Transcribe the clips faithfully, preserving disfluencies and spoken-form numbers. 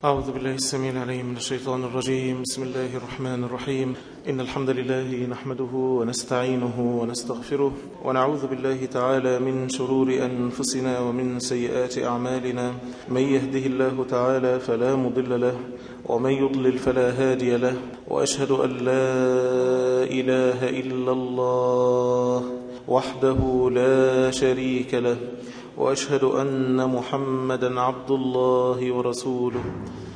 أعوذ بالله السميع العليم من الشيطان الرجيم. بسم الله الرحمن الرحيم. إن الحمد لله نحمده ونستعينه ونستغفره ونعوذ بالله تعالى من شرور أنفسنا ومن سيئات أعمالنا. من يهده الله تعالى فلا مضل له ومن يضلل فلا هادي له، وأشهد أن لا إله إلا الله وحده لا شريك له، وأشهد أن محمدا عبد الله ورسوله.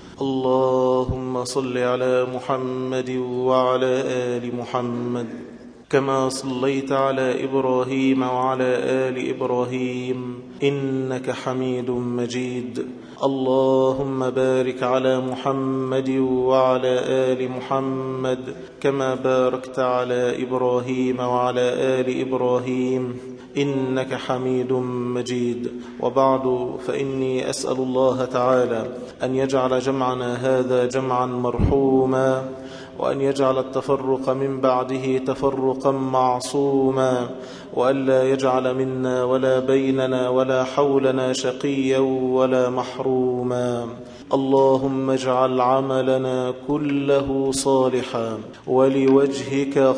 اللهم صل على محمد وعلى آل محمد كما صليت على إبراهيم وعلى آل إبراهيم إنك حميد مجيد. اللهم بارك على محمد وعلى آل محمد كما باركت على إبراهيم وعلى آل إبراهيم إنك حميد مجيد. وبعد، فإني أسأل الله تعالى أن يجعل جمعنا هذا جمعا مرحوما، وأن يجعل التفرق من بعده تفرقا معصوما، وأن لا يجعل منا ولا بيننا ولا حولنا شقيا ولا محروما. اللهم اجعل عملنا كله صالحا ولوجهك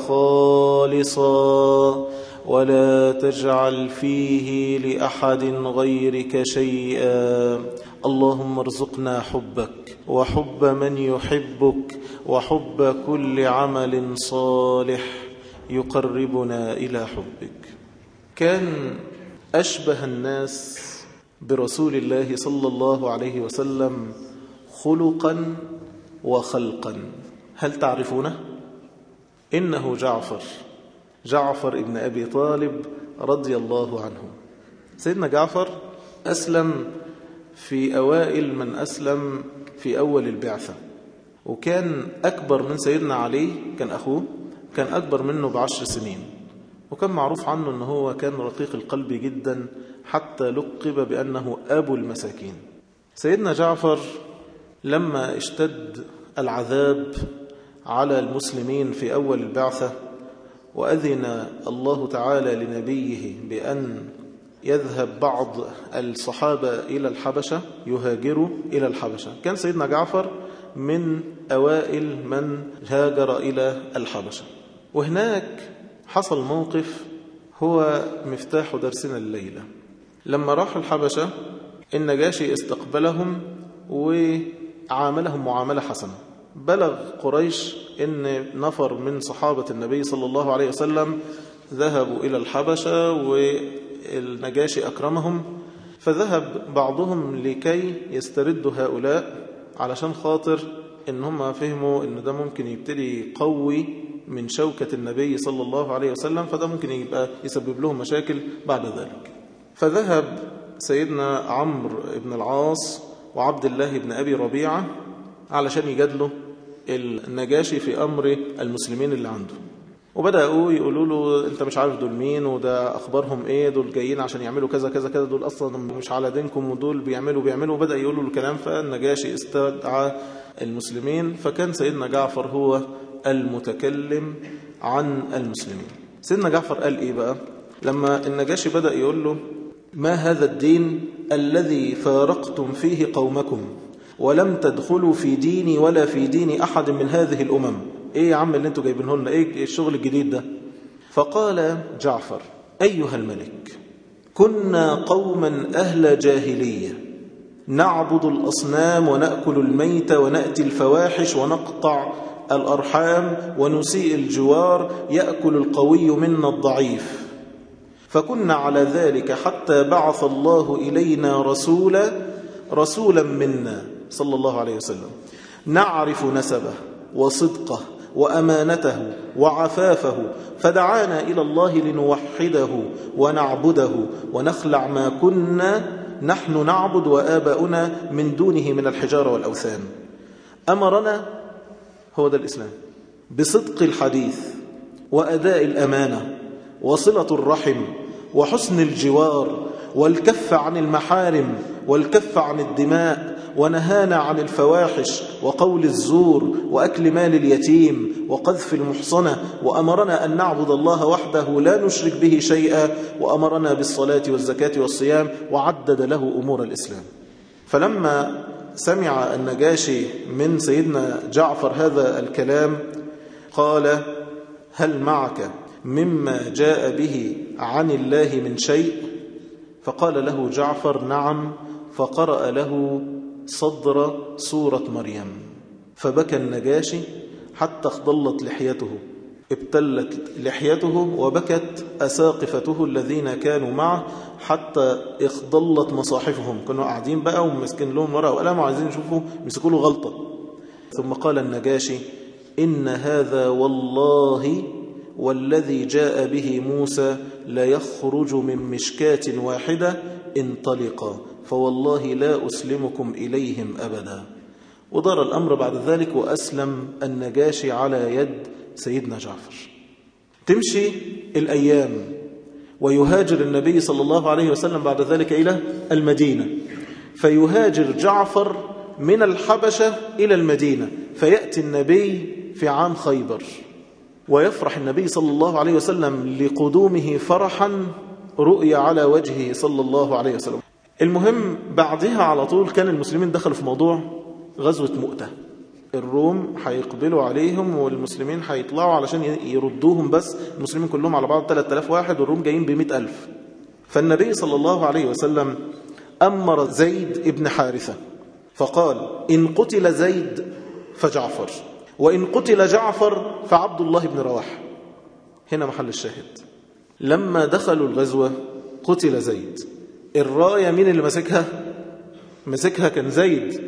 خالصا، ولا تجعل فيه لأحد غيرك شيئا. اللهم ارزقنا حبك وحب من يحبك وحب كل عمل صالح يقربنا إلى حبك. كان أشبه الناس برسول الله صلى الله عليه وسلم خلقا وخلقا. هل تعرفونه؟ إنه جعفر جعفر ابن أبي طالب رضي الله عنه. سيدنا جعفر أسلم في أوائل من أسلم في أول البعثة، وكان أكبر من سيدنا علي، كان أخوه، كان أكبر منه بعشر سنين، وكان معروف عنه أنه هو كان رقيق القلب جدا، حتى لقب بأنه أبو المساكين. سيدنا جعفر لما اشتد العذاب على المسلمين في أول البعثة، وأذن الله تعالى لنبيه بأن يذهب بعض الصحابة إلى الحبشة، يهاجروا إلى الحبشة، كان سيدنا جعفر من أوائل من هاجر إلى الحبشة. وهناك حصل موقف هو مفتاح درسنا الليلة. لما راح الحبشة، النجاشي استقبلهم وعاملهم معاملة حسنة. بلغ قريش إن نفر من صحابة النبي صلى الله عليه وسلم ذهبوا إلى الحبشة والنجاشي أكرمهم، فذهب بعضهم لكي يستردوا هؤلاء علشان خاطر إن هم فهموا إن ده ممكن يبتدي يقوي من شوكة النبي صلى الله عليه وسلم، فده ممكن يبقى يسبب لهم مشاكل بعد ذلك. فذهب سيدنا عمرو بن العاص وعبد الله بن أبي ربيعة علشان يجادلوا النجاشي في أمر المسلمين اللي عنده، وبدأوا يقولوا له أنت مش عارف دول مين، وده أخبارهم إيه، دول جايين عشان يعملوا كذا كذا كذا، دول أصلا مش على دينكم، ودول بيعملوا بيعملوا بدأ يقولوا له الكلام. فالنجاشي استدعى المسلمين، فكان سيدنا جعفر هو المتكلم عن المسلمين. سيدنا جعفر قال إيه بقى لما النجاشي بدأ يقول له ما هذا الدين الذي فارقتم فيه قومكم ولم تدخلوا في ديني ولا في دين أحد من هذه الأمم؟ إيه يا عم اللي انتوا جايبينه لنا؟ إيه الشغل الجديد ده؟ فقال جعفر أيها الملك، كنا قوما أهل جاهلية نعبد الأصنام ونأكل الميت ونأتي الفواحش ونقطع الأرحام ونسيء الجوار، يأكل القوي منا الضعيف، فكنا على ذلك حتى بعث الله إلينا رسولا رسولا منا صلى الله عليه وسلم نعرف نسبه وصدقه وأمانته وعفافه، فدعانا إلى الله لنوحده ونعبده ونخلع ما كنا نحن نعبد وآباؤنا من دونه من الحجارة والأوثان. أمرنا، هو ده الإسلام، بصدق الحديث وأداء الأمانة وصلة الرحم وحسن الجوار والكف عن المحارم والكف عن الدماء، ونهانا عن الفواحش وقول الزور وأكل مال اليتيم وقذف المحصنة، وأمرنا أن نعبد الله وحده لا نشرك به شيئا، وأمرنا بالصلاة والزكاة والصيام، وعدد له أمور الإسلام. فلما سمع النجاشي من سيدنا جعفر هذا الكلام قال: هل معك مما جاء به عن الله من شيء؟ فقال له جعفر: نعم. فقرأ له صدر سورة مريم، فبكى النجاشي حتى اخضلت لحيته، ابتلت لحيته وبكت أساقفته الذين كانوا معه حتى اخضلت مصاحفهم، كانوا قاعدين بقى ومسكين لهم ورقة وقلم وعايزين يشوفوا يمسكوا له غلطة. ثم قال النجاشي: إن هذا والله والذي جاء به موسى لا يخرج من مشكاة واحدة، انطلقا فوالله لا أسلمكم إليهم أبدا. ودار الأمر بعد ذلك وأسلم النجاشي على يد سيدنا جعفر. تمشي الأيام ويهاجر النبي صلى الله عليه وسلم بعد ذلك إلى المدينة، فيهاجر جعفر من الحبشة إلى المدينة، فيأتي النبي في عام خيبر، ويفرح النبي صلى الله عليه وسلم لقدومه فرحا رؤيا على وجهه صلى الله عليه وسلم. المهم بعدها على طول كان المسلمين دخلوا في موضوع غزوة مؤتة، الروم هيقبلوا عليهم والمسلمين هيطلعوا علشان يردوهم، بس المسلمين كلهم على بعض ثلاثة آلاف واحد والروم جايين بمئة ألف. فالنبي صلى الله عليه وسلم أمر زيد ابن حارثة فقال: إن قتل زيد فجعفر، وإن قتل جعفر فعبد الله بن رواحة. هنا محل الشاهد. لما دخلوا الغزوة قتل زيد، الراية مين اللي مسكها؟ مسكها كان زيد.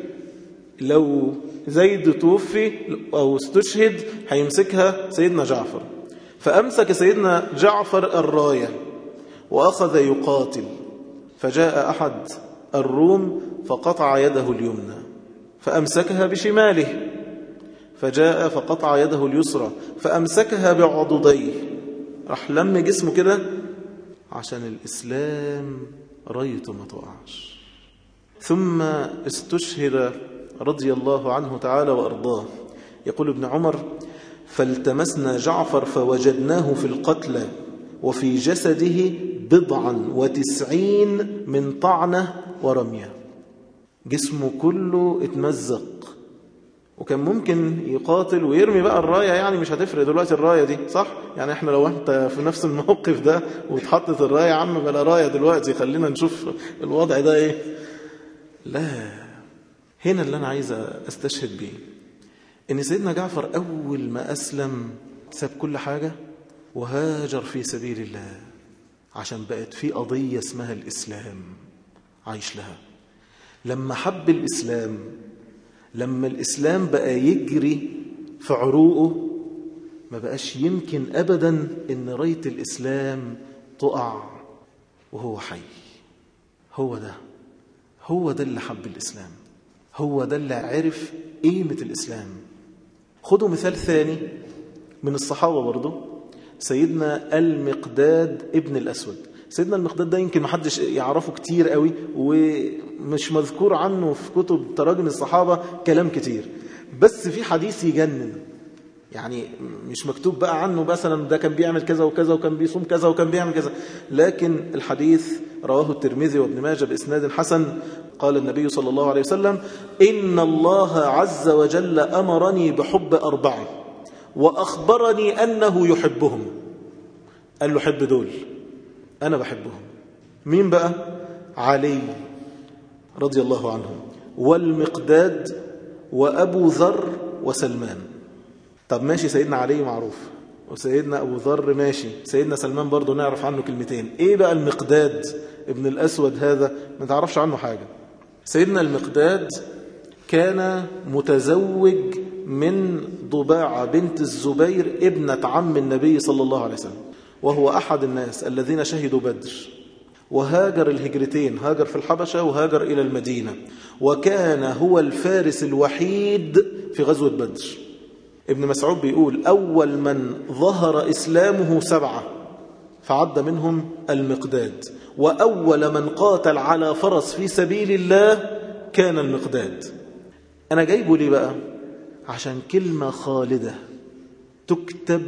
لو زيد توفي أو استشهد هيمسكها سيدنا جعفر، فأمسك سيدنا جعفر الراية وأخذ يقاتل، فجاء أحد الروم فقطع يده اليمنى فأمسكها بشماله، فجاء فقطع يده اليسرى فأمسكها بعضديه، راح لم جسمه كده عشان الإسلام رايته ما تقعش. ثم استشهد رضي الله عنه تعالى وأرضاه. يقول ابن عمر: فالتمسنا جعفر فوجدناه في القتلى وفي جسده بضعا وتسعين من طعنة ورمية، جسمه كله اتمزق، وكان ممكن يقاتل ويرمي بقى الراية، يعني مش هتفرق دلوقتي الراية دي، صح؟ يعني احنا لو انت في نفس الموقف ده واتحطت الراية، يا عم بلا راية دلوقتي، خلينا نشوف الوضع ده ايه. لا، هنا اللي انا عايز استشهد بيه ان سيدنا جعفر اول ما اسلم ساب كل حاجة وهاجر في سبيل الله، عشان بقت في قضية اسمها الإسلام عايش لها. لما حب الإسلام، لما الإسلام بقى يجري في عروقه، ما بقاش يمكن أبدا إن راية الإسلام تقع وهو حي. هو ده هو ده اللي حب الإسلام، هو ده اللي عرف قيمة الإسلام. خدوا مثال ثاني من الصحابة برضو، سيدنا المقداد ابن الأسود. سيدنا المقداد ده يمكن محدش يعرفه كتير قوي، ومش مذكور عنه في كتب تراجم الصحابة كلام كتير، بس في حديث يجنن، يعني مش مكتوب بقى عنه مثلا ده كان بيعمل كذا وكذا وكان بيصوم كذا وكان بيعمل كذا، لكن الحديث رواه الترمذي وابن ماجه بإسناد حسن. قال النبي صلى الله عليه وسلم: إن الله عز وجل أمرني بحب أربعة وأخبرني أنه يحبهم. قال له: حب دول، أنا بحبهم. مين بقى؟ علي رضي الله عنه، والمقداد، وأبو ذر، وسلمان. طب ماشي، سيدنا علي معروف، وسيدنا أبو ذر ماشي، سيدنا سلمان برضو نعرف عنه كلمتين. إيه بقى المقداد ابن الأسود هذا؟ ما تعرفش عنه حاجة. سيدنا المقداد كان متزوج من ضباعة بنت الزبير ابنة عم النبي صلى الله عليه وسلم، وهو أحد الناس الذين شهدوا بدر، وهاجر الهجرتين، هاجر في الحبشة وهاجر إلى المدينة، وكان هو الفارس الوحيد في غزوة بدر. ابن مسعود بيقول: أول من ظهر إسلامه سبعة، فعد منهم المقداد، وأول من قاتل على فرس في سبيل الله كان المقداد. أنا جايبه ليه بقى؟ عشان كلمة خالدة تكتب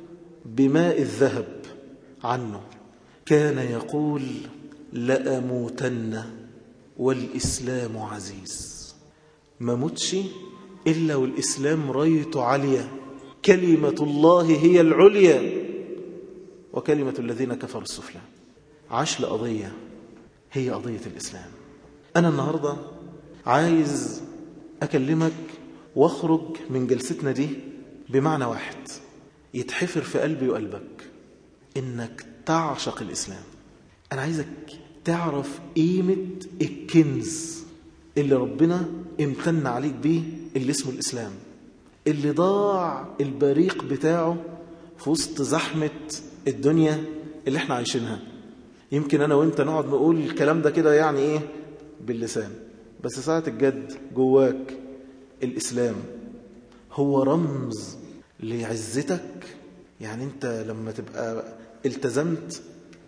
بماء الذهب عنه، كان يقول: لأموتن والإسلام عزيز. ما متش إلا والإسلام رايته عالية، كلمة الله هي العليا وكلمة الذين كفروا السفلى. عاش لقضية هي قضية الإسلام. أنا النهاردة عايز أكلمك واخرج من جلستنا دي بمعنى واحد يتحفر في قلبي وقلبك، إنك تعشق الإسلام. أنا عايزك تعرف قيمة الكنز اللي ربنا امتن عليك بيه، اللي اسمه الإسلام، اللي ضاع البريق بتاعه في وسط زحمة الدنيا اللي احنا عايشينها. يمكن أنا وإنت نقعد نقول الكلام ده كده يعني إيه باللسان، بس ساعة الجد جواك الإسلام هو رمز لعزتك. يعني أنت لما تبقى التزمت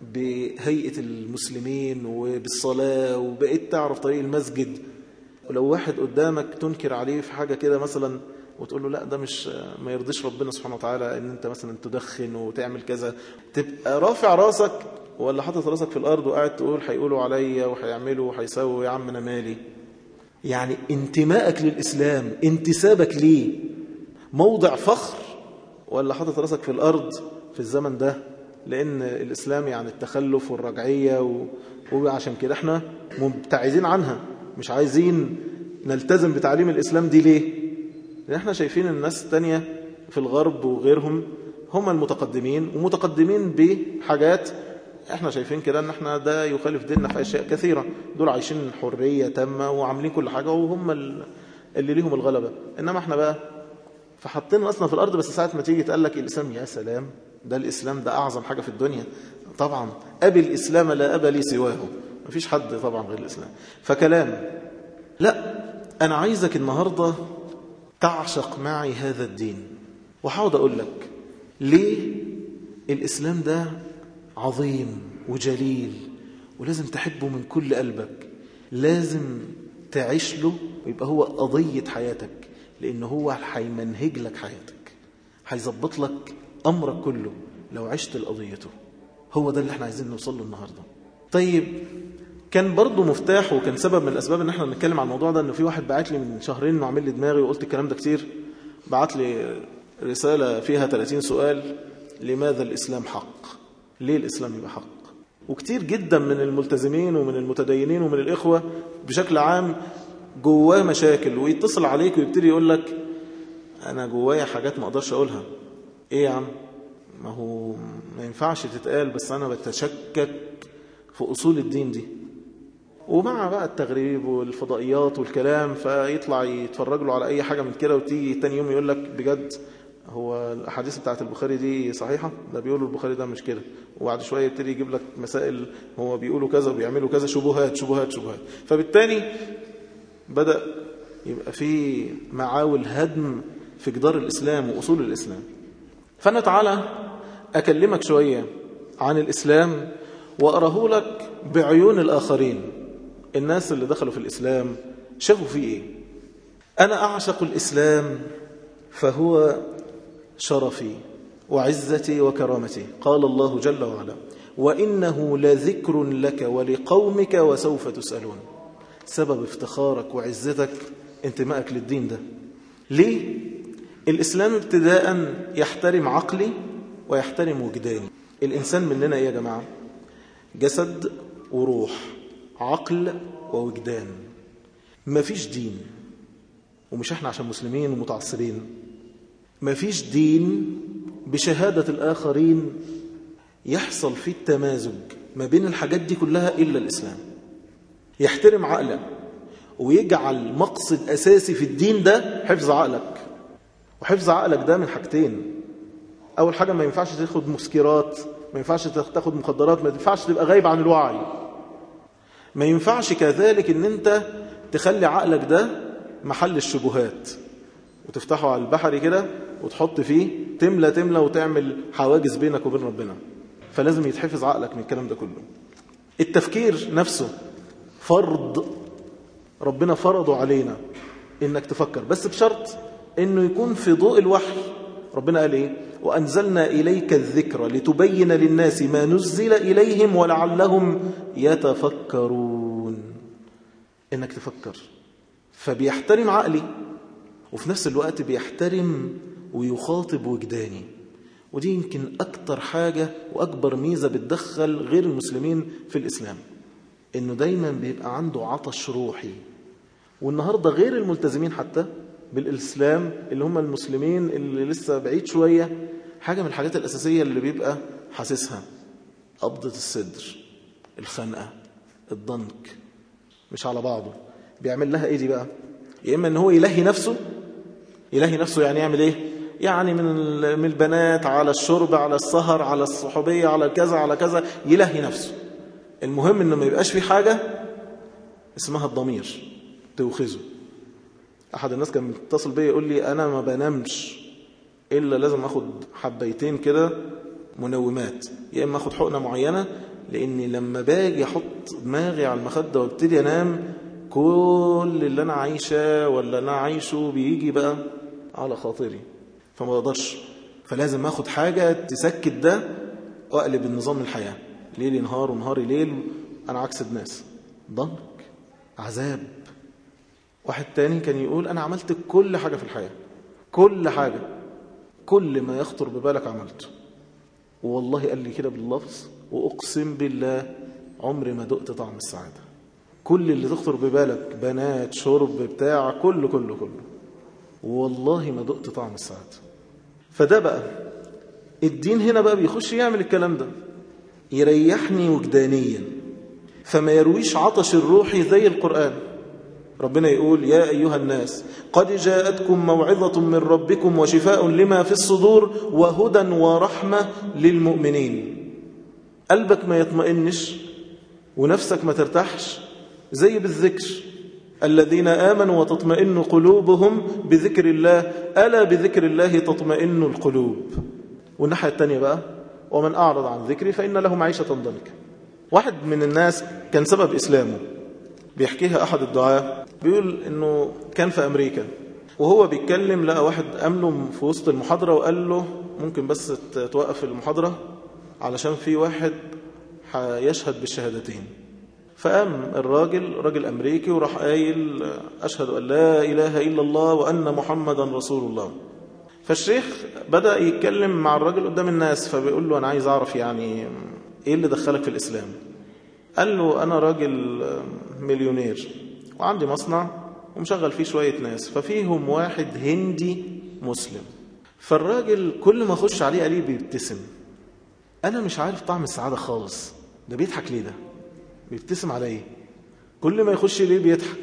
بهيئة المسلمين وبالصلاة وبقيت تعرف طريق المسجد، ولو واحد قدامك تنكر عليه في حاجة كده مثلا وتقول له لا ده مش ما يرضيش ربنا سبحانه وتعالى ان انت مثلا تدخن وتعمل كذا، تبقى رافع راسك ولا حاطط راسك في الارض وقاعد تقول هيقولوا عليا وهيعملوا وهيسووا، يا عم انا مالي. يعني انتمائك للإسلام، انتسابك ليه موضع فخر، ولا حاطط راسك في الارض في الزمن ده؟ لأن الإسلام يعني التخلف والرجعية و... وعشان كده احنا مبتعدين عنها، مش عايزين نلتزم بتعليم الإسلام دي. ليه؟ لأن احنا شايفين الناس التانية في الغرب وغيرهم هم المتقدمين، ومتقدمين بحاجات احنا شايفين كده ان احنا ده يخالف ديننا في أشياء كثيرة. دول عايشين حرية تامة وعاملين كل حاجة وهم اللي ليهم الغلبة، إنما احنا بقى فحطين أصلا في الأرض. بس ساعة ما تيجي تقال لك الإسلام، يا سلام، ده الإسلام ده أعظم حاجة في الدنيا طبعا، أبي الإسلام لا أبا لي سواه، مفيش حد طبعا غير الإسلام. فكلام لا، أنا عايزك النهاردة تعشق معي هذا الدين، وحاول أقول لك ليه الإسلام ده عظيم وجليل ولازم تحبه من كل قلبك، لازم تعيش له ويبقى هو قضية حياتك، لأن هو هيمنهج لك حياتك، هيظبط لك أمرك كله لو عشت لقضيته. هو ده اللي احنا عايزين نوصل له النهاردة. طيب كان برضو مفتاح وكان سبب من الأسباب ان احنا نتكلم عن الموضوع ده، انه في واحد بعت لي من شهرين انه عامل لي دماغي وقلت الكلام ده كتير، بعت لي رسالة فيها ثلاثين سؤال: لماذا الإسلام حق؟ ليه الإسلام يبقى حق؟ وكتير جدا من الملتزمين ومن المتدينين ومن الإخوة بشكل عام جواه مشاكل، ويتصل عليك ويبتدي يقول لك أنا جوايا حاجات ما أقدرش أقولها. إيه يا عم؟ ما هو ما ينفعش تتقال، بس أنا بتشكك في أصول الدين دي. ومع بقى التغريب والفضائيات والكلام، فيطلع يتفرج له على أي حاجة من كده، وتيجي تاني يوم يقول لك بجد هو الأحاديث بتاعت البخاري دي صحيحة؟ ده بيقولوا البخاري ده مش كده. وبعد شوية يبتدي يجيب لك مسائل هو بيقولوا كذا وبيعملوا كذا، شبهات شبهات شبهات. فبالتالي بدأ يبقى في معاول هدم في جدار الإسلام وأصول الإسلام. فأنا تعالى أكلمك شوية عن الإسلام وأراه لك بعيون الآخرين، الناس اللي دخلوا في الإسلام شافوا فيه إيه. أنا أعشق الإسلام فهو شرفي وعزتي وكرامتي. قال الله جل وعلا: وإنه لذكر لك ولقومك وسوف تسألون. سبب افتخارك وعزتك انتمائك للدين ده. ليه؟ الإسلام ابتداء يحترم عقلي ويحترم وجداني. الإنسان مننا إيه يا جماعة؟ جسد وروح، عقل ووجدان. مفيش دين، ومش احنا عشان مسلمين ومتعصبين، مفيش دين بشهادة الآخرين يحصل فيه التمازج ما بين الحاجات دي كلها إلا الإسلام. يحترم عقلك ويجعل مقصد أساسي في الدين ده حفظ عقلك. وحفظ عقلك ده من حاجتين: أول حاجة ما ينفعش تاخد مسكرات، ما ينفعش تاخد مخدرات، ما ينفعش تبقى غايب عن الوعي. ما ينفعش كذلك ان انت تخلي عقلك ده محل الشبهات وتفتحه على البحر كده وتحط فيه تملى تملى وتعمل حواجز بينك وبين ربنا. فلازم يتحفظ عقلك من الكلام ده كله. التفكير نفسه فرض، ربنا فرضه علينا انك تفكر، بس بشرط انه يكون في ضوء الوحي. ربنا قال ايه؟ وأنزلنا إليك الذكر لتبين للناس ما نزل إليهم ولعلهم يتفكرون. إنك تفكر فبيحترم عقلي وفي نفس الوقت بيحترم ويخاطب وجداني. ودي يمكن أكتر حاجة وأكبر ميزة بتدخل غير المسلمين في الإسلام، إنه دايما بيبقى عنده عطش روحي. والنهاردة غير الملتزمين حتى بالإسلام اللي هم المسلمين اللي لسه بعيد شوية، حاجة من الحاجات الأساسية اللي بيبقى حاسسها قبضة الصدر، الخنقة، الضنك، مش على بعضه. بيعمل لها إيه دي بقى؟ يا إما إن هو يلهي نفسه. يلهي نفسه يعني يعمل إيه؟ يعني من من البنات على الشرب على السهر على الصحوبية على كذا على كذا، يلهي نفسه. المهم إنه ما يبقاش في حاجة اسمها الضمير توخزه. أحد الناس كان متصل بي يقول لي أنا ما بنامش إلا لازم أخد حبيتين كده منومات، يا إما أخد حقنة معينة، لأني لما باجي أحط دماغي على المخدة وابتدي أنام كل اللي أنا عايشة ولا أنا عايشه بيجي بقى على خاطري، فما بقدرش. فلازم أخد حاجة تسكت ده وأقلب النظام الحياة، ليلي نهار ونهاري ليل. أنا عكس الناس، ضنك، عذاب. واحد تاني كان يقول أنا عملت كل حاجة في الحياة، كل حاجة، كل ما يخطر ببالك عملته. والله قال لي كده باللفظ، وأقسم بالله عمري ما دقت طعم السعادة. كل اللي تخطر ببالك، بنات، شرب، بتاع، كله كله كله، والله ما دقت طعم السعادة. فده بقى الدين هنا بقى بيخش يعمل الكلام ده، يريحني وجدانيا، فما يرويش عطش الروحي زي القرآن. ربنا يقول يا أيها الناس قد جاءتكم موعظة من ربكم وشفاء لما في الصدور وهدى ورحمة للمؤمنين. قلبك ما يطمئنش ونفسك ما ترتاحش زي بالذكر، الذين آمنوا وتطمئن قلوبهم بذكر الله ألا بذكر الله تطمئن القلوب. والناحية التانية بقى ومن أعرض عن ذكري فإن له معيشة ضنكا. واحد من الناس كان سبب إسلامه بيحكيها أحد الدعاة، بيقول إنه كان في أمريكا وهو بيتكلم لقى واحد أمله في وسط المحاضرة وقال له ممكن بس توقف المحاضرة علشان في واحد يشهد بالشهادتين. فقام الراجل راجل أمريكي وراح قايل أشهد أن لا إله إلا الله وأن محمدا رسول الله. فالشيخ بدأ يتكلم مع الراجل قدام الناس، فبيقول له أنا عايز أعرف يعني إيه اللي دخلك في الإسلام؟ قال له أنا راجل مليونير وعندي مصنع ومشغل فيه شوية ناس، ففيهم واحد هندي مسلم. فالراجل كل ما أخش عليه قال لي بيبتسم، أنا مش عارف طعم السعادة خالص، ده بيضحك ليه؟ ده بيبتسم عليه كل ما يخش ليه بيضحك.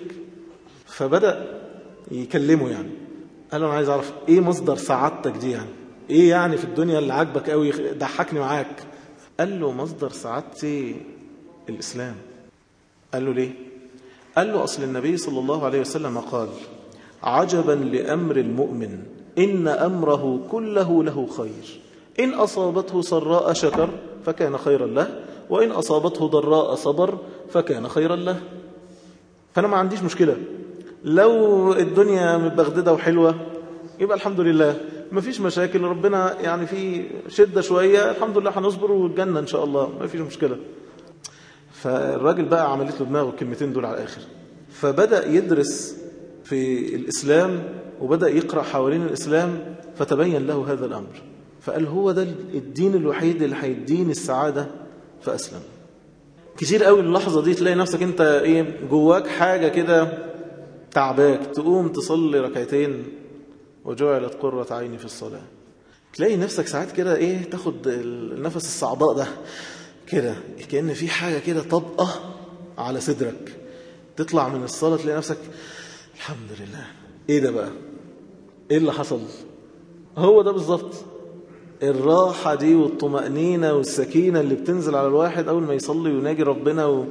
فبدأ يكلمه يعني، قال له أنا عايز أعرف إيه مصدر سعادتك دي، يعني إيه يعني في الدنيا اللي عاجبك قوي ضحكني معاك؟ قال له مصدر سعادتي الإسلام. قال له ليه؟ قال له أصل النبي صلى الله عليه وسلم قال عجبا لأمر المؤمن إن أمره كله له خير، إن أصابته سراء شكر فكان خيرا له، وإن أصابته ضراء صبر فكان خيرا له. فأنا ما عنديش مشكلة لو الدنيا متبغددة وحلوة يبقى الحمد لله، ما فيش مشاكل، ربنا يعني في شدة شوية الحمد لله هنصبر والجنة إن شاء الله، ما فيش مشكلة. فالراجل بقى عملت له دماغه الكلمتين دول على الآخر، فبدأ يدرس في الإسلام وبدأ يقرأ حوالين الإسلام فتبين له هذا الأمر، فقال هو ده الدين الوحيد اللي هيديني السعادة، فأسلم. كتير قوي اللحظة دي تلاقي نفسك انت ايه جواك حاجة كده تعباك، تقوم تصلي ركعتين وجعلت قرة عيني في الصلاة، تلاقي نفسك ساعات كده ايه تاخد النفس الصعباء ده كده كأن في حاجة كده طبقة على صدرك، تطلع من الصلاة تلاقي نفسك الحمد لله. ايه ده بقى؟ ايه اللي حصل؟ هو ده بالظبط الراحة دي والطمأنينة والسكينة اللي بتنزل على الواحد أول ما يصلي ويناجي ربنا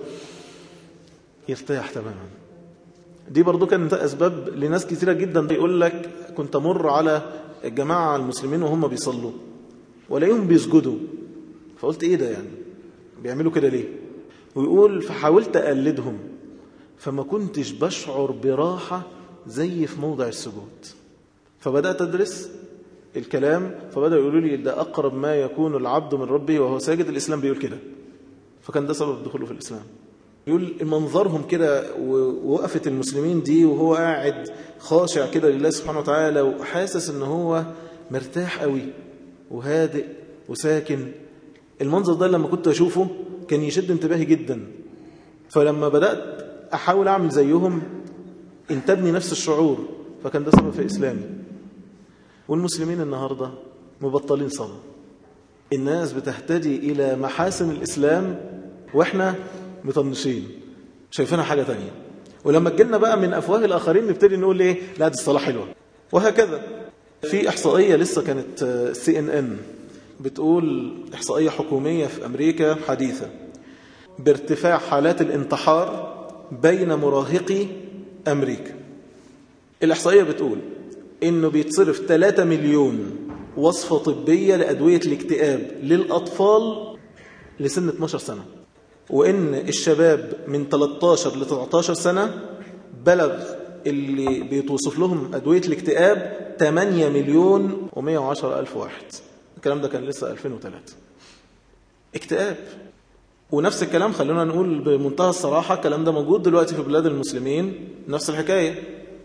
ويرتاح تماما. دي برضو كانت أسباب لناس كثيرة جدا. يقول لك كنت أمر على الجماعة المسلمين وهم بيصلوا ولاقيهم بيسجدوا، فقلت إيه ده يعني بيعملوا كده ليه؟ ويقول فحاولت أقلدهم فما كنتش بشعر براحة زي في موضع السجود، فبدأت أدرس الكلام فبدأ يقولوا لي ده أقرب ما يكون العبد من ربه وهو ساجد. الإسلام بيقول كده، فكان ده سبب دخوله في الإسلام. يقول منظرهم كده ووقفة المسلمين دي وهو قاعد خاشع كده لله سبحانه وتعالى وحاسس ان هو مرتاح قوي وهادئ وساكن. المنظر ده لما كنت أشوفه كان يشد انتباهي جدا، فلما بدأت أحاول أعمل زيهم انتبني نفس الشعور، فكان ده سبب في إسلامي. والمسلمين النهاردة مبطلين صلاة، الناس بتهتدي إلى محاسن الإسلام وإحنا مطنشين شايفينها حاجة تانية، ولما تجينا بقى من أفواه الآخرين نبتدي نقول إيه لا دي الصلاة حلوة. وهكذا في إحصائية لسه كانت سي إن إن بتقول، إحصائية حكومية في أمريكا حديثة، بارتفاع حالات الانتحار بين مراهقي أمريكا. الإحصائية بتقول إنه بيتصرف ثلاثة مليون وصفة طبية لأدوية الاكتئاب للأطفال لسن اثناشر سنة، وإن الشباب من ثلاثة عشر ل تسعة عشر سنة بلغ اللي بيتوصف لهم أدوية الاكتئاب ثمانية مليون ومئة وعشرة ألف واحد. الكلام ده كان لسه ألفين وثلاثة. اكتئاب. ونفس الكلام خلونا نقول بمنتهى الصراحة الكلام ده موجود دلوقتي في بلاد المسلمين، نفس الحكاية.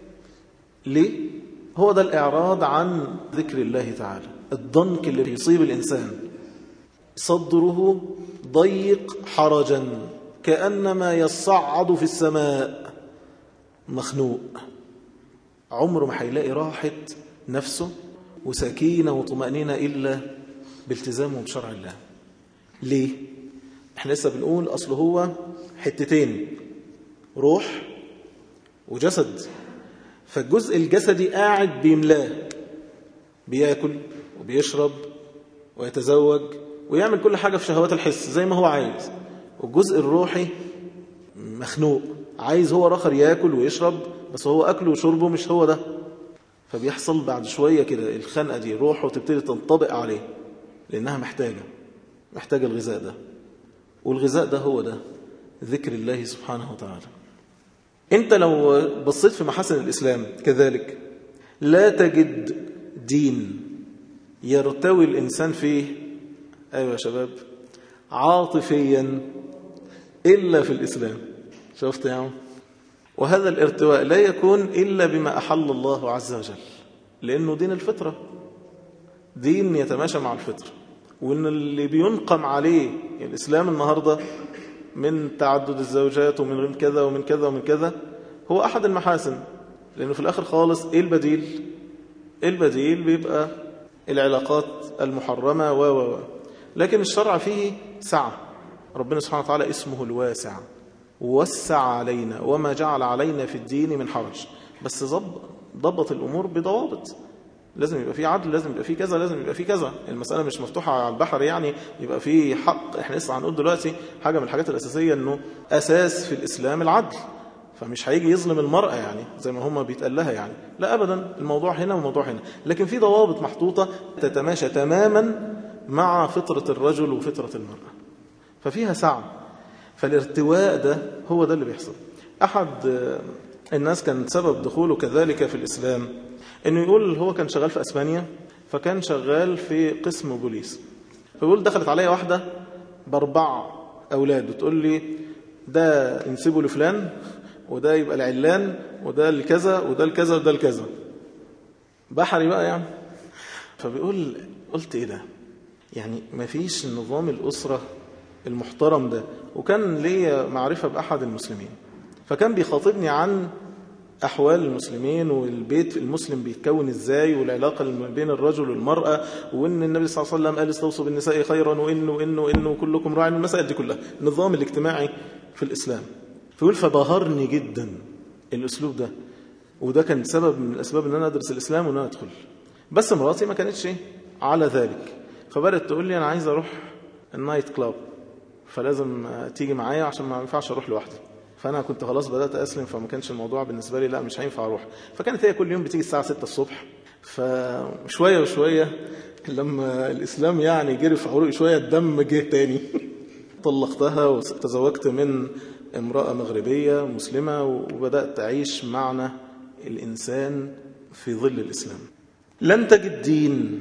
ليه؟ هو ده الإعراض عن ذكر الله تعالى، الضنك اللي يصيب الإنسان، صدره ضيق حرجا كأنما يصعد في السماء، مخنوق، عمره ما هيلاقي راحة نفسه وسكينة وطمأنينة إلا بالتزامه بشرع الله. ليه؟ احنا لسه بنقول أصل هو حتتين، روح وجسد، فالجزء الجسدي قاعد بيملاه، بياكل وبيشرب ويتزوج ويعمل كل حاجة في شهوات الحس زي ما هو عايز، والجزء الروحي مخنوق، عايز هو آخر ياكل ويشرب بس هو أكله وشربه مش هو ده. فبيحصل بعد شوية كده الخنقة دي، روحه تبتدي تنطبق عليه لأنها محتاجة محتاجة الغذاء ده، والغذاء ده هو ده ذكر الله سبحانه وتعالى. انت لو بصيت في محاسن الإسلام كذلك لا تجد دين يرتوي الإنسان فيه، أيوة يا شباب، عاطفيا إلا في الإسلام. شفت يا عم؟ وهذا الارتواء لا يكون إلا بما أحل الله عز وجل، لأنه دين الفطرة، دين يتماشى مع الفطرة. وإن اللي بينقم عليه الإسلام النهاردة من تعدد الزوجات ومن كذا ومن كذا ومن كذا هو أحد المحاسن، لأنه في الآخر خالص إيه البديل؟ البديل بيبقى العلاقات المحرمة و و لكن الشرع فيه سعة. ربنا سبحانه وتعالى اسمه الواسع، وسع علينا وما جعل علينا في الدين من حرج، بس ضبط الأمور بضوابط. لازم يبقى فيه عدل، لازم يبقى فيه كذا، لازم يبقى فيه كذا. المسألة مش مفتوحة على البحر يعني يبقى فيه حق. احنا لسه هنقول دلوقتي حاجة من الحاجات الأساسية انه أساس في الإسلام العدل، فمش هيجي يظلم المرأة يعني زي ما هم بيتقال لها يعني، لا أبدا، الموضوع هنا والموضوع هنا، لكن في ضوابط محطوطة تتماشى تماما مع فطرة الرجل وفطرة المرأة، ففيها سعة. فالارتواء ده هو ده اللي بيحصل. أحد الناس كان سبب دخوله كذلك في الإسلام إنه يقول هو كان شغال في أسبانيا، فكان شغال في قسم بوليس، فيقول دخلت عليا واحدة بأربع أولاد وتقول لي ده ينسبه لفلان، وده يبقى العلان، وده الكذا، وده الكذا، وده الكذا، بحري بقى يعني. فبيقول قلت إيه ده؟ يعني ما فيش نظام الأسرة المحترم ده. وكان لي معرفة بأحد المسلمين، فكان بيخاطبني عن أحوال المسلمين والبيت المسلم بيتكون إزاي، والعلاقة بين الرجل والمرأة، وإن النبي صلى الله عليه وسلم قال استوصوا بالنساء خيرا، وإنه وإنه وإنه كلكم راع، المسائل دي كلها النظام الاجتماعي في الإسلام. فيقول فبهرني جدا الأسلوب ده، وده كان سبب من الأسباب أن أنا أدرس الإسلام وأن أنا أدخل. بس مراتي ما كانتش على ذلك، فبدأت تقول لي أنا عايز أروح النايت كلاب، فلازم تيجي معايا عشان ما ينفعش أروح لوحدي. فأنا كنت خلاص بدأت أسلم، فما كانش الموضوع بالنسبة لي لا مش هينفع أروح. فكانت هي كل يوم بتيجي الساعة ستة الصبح، فشوية وشوية لما الإسلام يعني جري في عروقي شوية الدم جه تاني. طلقتها وتزوجت من امرأة مغربية مسلمة، وبدأت أعيش معنى الإنسان في ظل الإسلام. لن تجد دين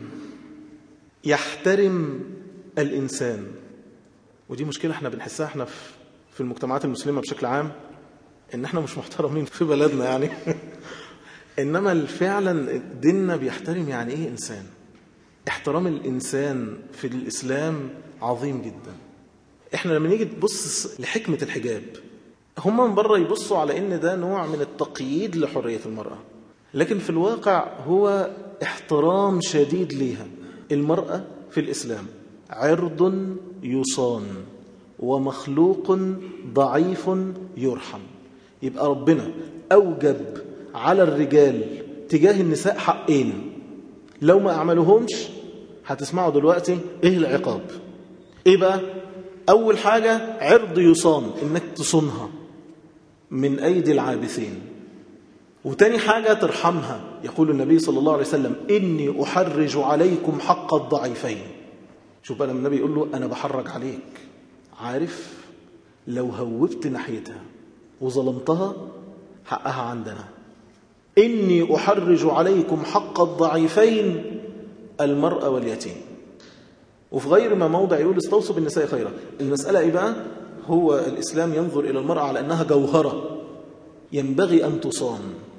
يحترم الإنسان، ودي مشكلة احنا بنحسها احنا في المجتمعات المسلمة بشكل عام إن احنا مش محترمين في بلدنا يعني إنما فعلا ديننا بيحترم يعني إيه إنسان. احترام الإنسان في الإسلام عظيم جدا. احنا لما نيجي تبص لحكمة الحجاب، هم من بره يبصوا على إن ده نوع من التقييد لحرية المرأة، لكن في الواقع هو احترام شديد ليها. المرأة في الإسلام عرض يصان ومخلوق ضعيف يرحم. يبقى ربنا أوجب على الرجال تجاه النساء حقين، لو ما أعملوهمش هتسمعوا دلوقتي إيه العقاب. إيه بقى؟ أول حاجة عرض يصان، إنك تصونها من أيدي العابثين. وتاني حاجة ترحمها. يقول النبي صلى الله عليه وسلم إني أحرج عليكم حق الضعيفين. شوف بقى لما النبي يقول له أنا بحرج عليك، عارف لو هوبت ناحيتها وظلمتها حقها عندنا. إني أحرج عليكم حق الضعيفين المرأة واليتيم. وفي غير ما موضع يقول استوصوا بالنساء خيرا. المسألة إيه بقى؟ هو الإسلام ينظر إلى المرأة على أنها جوهرة ينبغي أن تصان،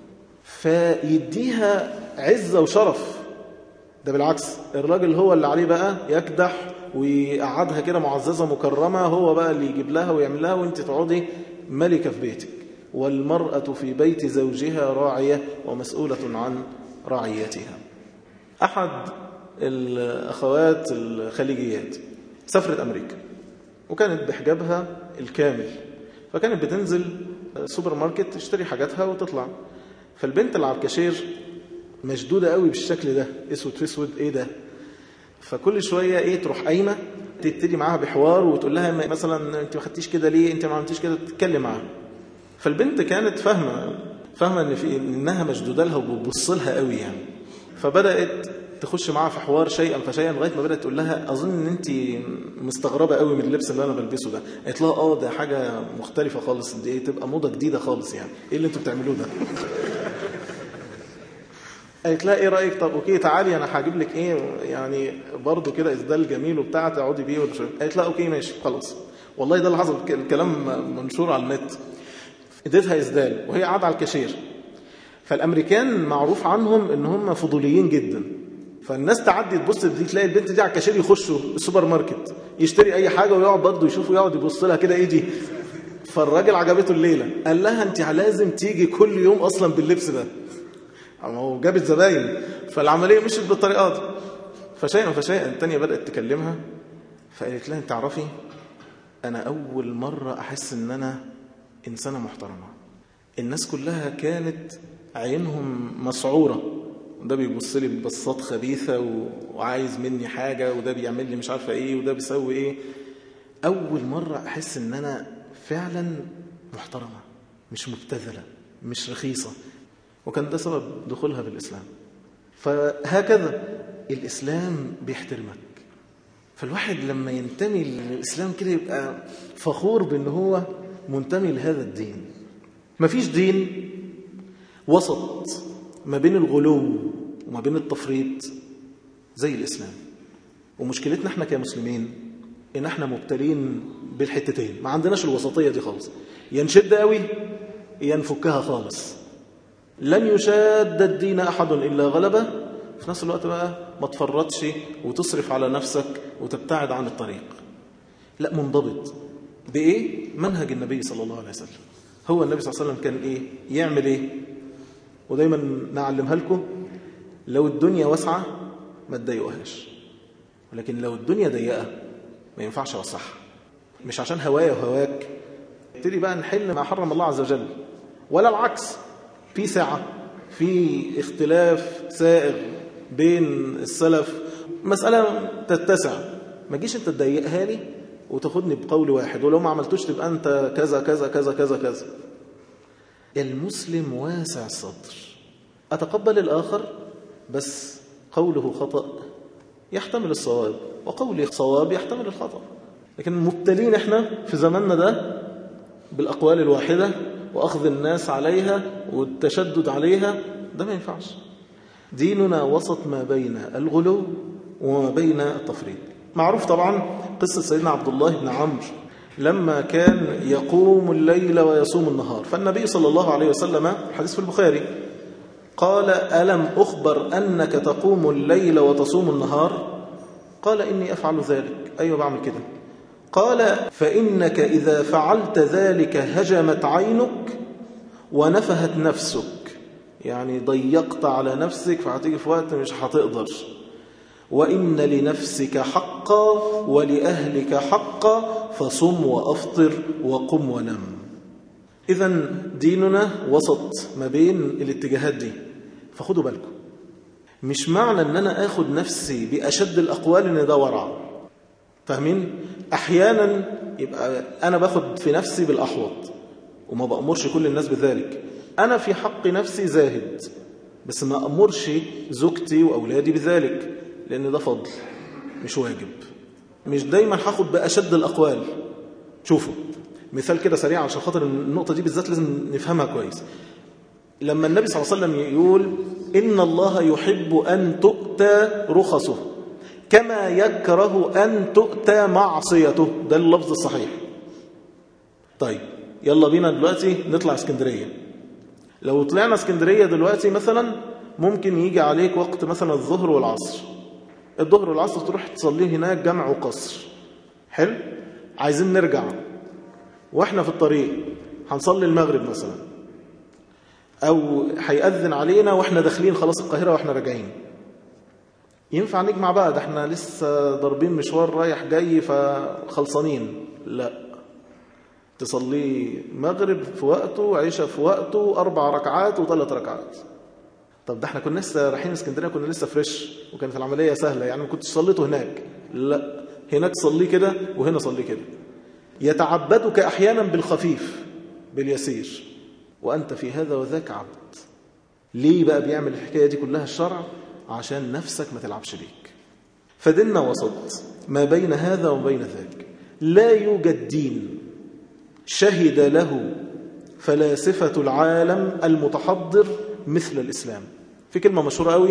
فيديها عزة وشرف. ده بالعكس، الراجل هو اللي عليه بقى يكدح ويقعدها كده معززة مكرمة، هو بقى اللي يجيب لها ويعمل لها، وانت تقعدي ملكة في بيتك. والمرأة في بيت زوجها راعية ومسؤولة عن رعيتها. أحد الأخوات الخليجيات سافرت أمريكا وكانت بحجابها الكامل، فكانت بتنزل سوبر ماركت تشتري حاجاتها وتطلع. فالبنت اللي على الكاشير مشدودة قوي بالشكل ده، اسود في اسود، ايه ده؟ فكل شوية ايه تروح قايمة تبتدي معاها بحوار وتقول لها مثلا انت ما خدتيش كده ليه، انت ما عملتيش كده، تتكلم معاها. فالبنت كانت فاهمة فاهمة ان في انها مشدودة لها وبتبص لها قوي يعني. فبدأت تخش معاها في حوار شيئا فشيئا لغايه ما بدات تقول لها اظن ان انت مستغربه قوي من اللبس اللي انا بلبسه ده. قالت لها اه ده حاجه مختلفه خالص، دي تبقى موضه جديده خالص يعني، ايه اللي انتوا بتعملوه ده؟ قالت لها ايه رايك؟ طب اوكي تعالي انا هجيب لك ايه يعني برضه كده اسدال جميل وبتاع تقعدي بيه. قالت لها اوكي ماشي خلاص. والله ده اللي حصل، الكلام منشور على النت. اديتها اسدال وهي قاعده على الكاشير. فالامريكان معروف عنهم ان هم فضوليين جدا، فالناس تعدي تبص دي تلاقي البنت دي على الكاشير يخشوا السوبر ماركت يشتري اي حاجه ويقعد برضه يشوف ويقعد يبص لها كده ايه دي. فالراجل عجبته الليله، قال لها انت لازم تيجي كل يوم اصلا باللبس ده. هو جابت زباين، فالعمليه مشيت بالطريقه دي. فشيئا فشيئا الثانيه بدات تكلمها، فقالت لها انت تعرفي انا اول مره احس ان انا انسانه محترمه. الناس كلها كانت عينهم مسعوره، ده بيبص لي ببصات خبيثة وعايز مني حاجة، وده بيعمل لي مش عارفة ايه، وده بيسوي ايه. اول مرة احس ان انا فعلا محترمة، مش مبتذلة، مش رخيصة. وكان ده سبب دخولها في الاسلام. فهكذا الاسلام بيحترمك. فالواحد لما ينتمي للاسلام كده يبقى فخور بان هو منتمي لهذا الدين. مفيش دين وسط ما بين الغلو وما بين التفريط زي الإسلام. ومشكلتنا احنا كمسلمين ان احنا مبتلين بالحتتين، ما عندناش الوسطية دي خالص، ينشد قوي ينفكها خالص. لن يشاد الدين أحد إلا غلبه. في نفس الوقت بقى ما تفرطش وتصرف على نفسك وتبتعد عن الطريق. لا، منضبط بإيه؟ منهج النبي صلى الله عليه وسلم. هو النبي صلى الله عليه وسلم كان إيه؟ يعمل إيه؟ ودايما نعلمها لكم، لو الدنيا واسعة ما تضايقوهاش، ولكن لو الدنيا ضيقة ما ينفعش اوسعها. مش عشان هوايا وهواك ابتدي بقى نحل ما حرم الله عز وجل، ولا العكس. في سعة، في اختلاف سائغ بين السلف، مسألة تتسع، ما جيش انت تضيقها لي وتاخدني بقول واحد، ولو ما عملتوش تبقى انت كذا كذا كذا كذا كذا. المسلم واسع الصدر، أتقبل الآخر بس قوله خطأ يحتمل الصواب، وقولي صواب يحتمل الخطأ. لكن مبتلين احنا في زماننا ده بالأقوال الواحدة وأخذ الناس عليها والتشدد عليها، ده ما ينفعش. ديننا وسط ما بين الغلو وما بين التفريط. معروف طبعا قصة سيدنا عبد الله بن عمرو لما كان يقوم الليل ويصوم النهار. فالنبي صلى الله عليه وسلم، الحديث في البخاري، قال: ألم أخبر أنك تقوم الليل وتصوم النهار؟ قال: إني أفعل ذلك. أيوة بعمل كده. قال: فإنك إذا فعلت ذلك هجمت عينك ونفهت نفسك، يعني ضيقت على نفسك فهتيجي في وقت مش هتقدر. وإن لنفسك حقا ولأهلك حقا فصم وأفطر وقم ونم. إذن ديننا وسط ما بين الاتجاهات دي، فخدوا بالكم. مش معنى أن أنا أخذ نفسي بأشد الأقوال أن ده ورع، فاهمين؟ أحيانا يبقى أنا باخد في نفسي بالأحوط وما بأمرش كل الناس بذلك. أنا في حق نفسي زاهد، بس ما أمرش زوجتي وأولادي بذلك، لأن ده فضل مش واجب. مش دايما هاخد بأشد الأقوال. شوفوا مثال كده سريع عشان خاطر النقطة دي بالذات لازم نفهمها كويس. لما النبي صلى الله عليه وسلم يقول: إن الله يحب أن تؤتى رخصه كما يكره أن تؤتى معصيته، ده اللفظ الصحيح. طيب يلا بينا دلوقتي نطلع اسكندرية. لو طلعنا اسكندرية دلوقتي مثلا، ممكن يجي عليك وقت مثلا الظهر والعصر. الظهر والعصر تروح تصليه هناك جمع وقصر، حلو. عايزين نرجع واحنا في الطريق هنصلي المغرب مثلا، او هيأذن علينا واحنا داخلين خلاص القاهرة واحنا راجعين. ينفع نجمع بقى؟ ده احنا لسه ضاربين مشوار رايح جاي فخلصانين. لا، تصلي مغرب في وقته، عشاء في وقته، أربع ركعات وثلاث ركعات. طب ده احنا كنا لسه رايحين اسكندريه، كنا لسه فريش وكانت العمليه سهله، يعني ما كنتش صليته هناك. لا، هناك صلي كده وهنا صلي كده. يتعبدك احيانا بالخفيف باليسير وانت في هذا وذاك عبد. ليه بقى بيعمل الحكايه دي كلها الشرع؟ عشان نفسك ما تلعبش بيك. فديننا وسط ما بين هذا وبين ذاك. لا يوجد دين شهد له فلاسفة العالم المتحضر مثل الإسلام. في كلمة مشهورة قوي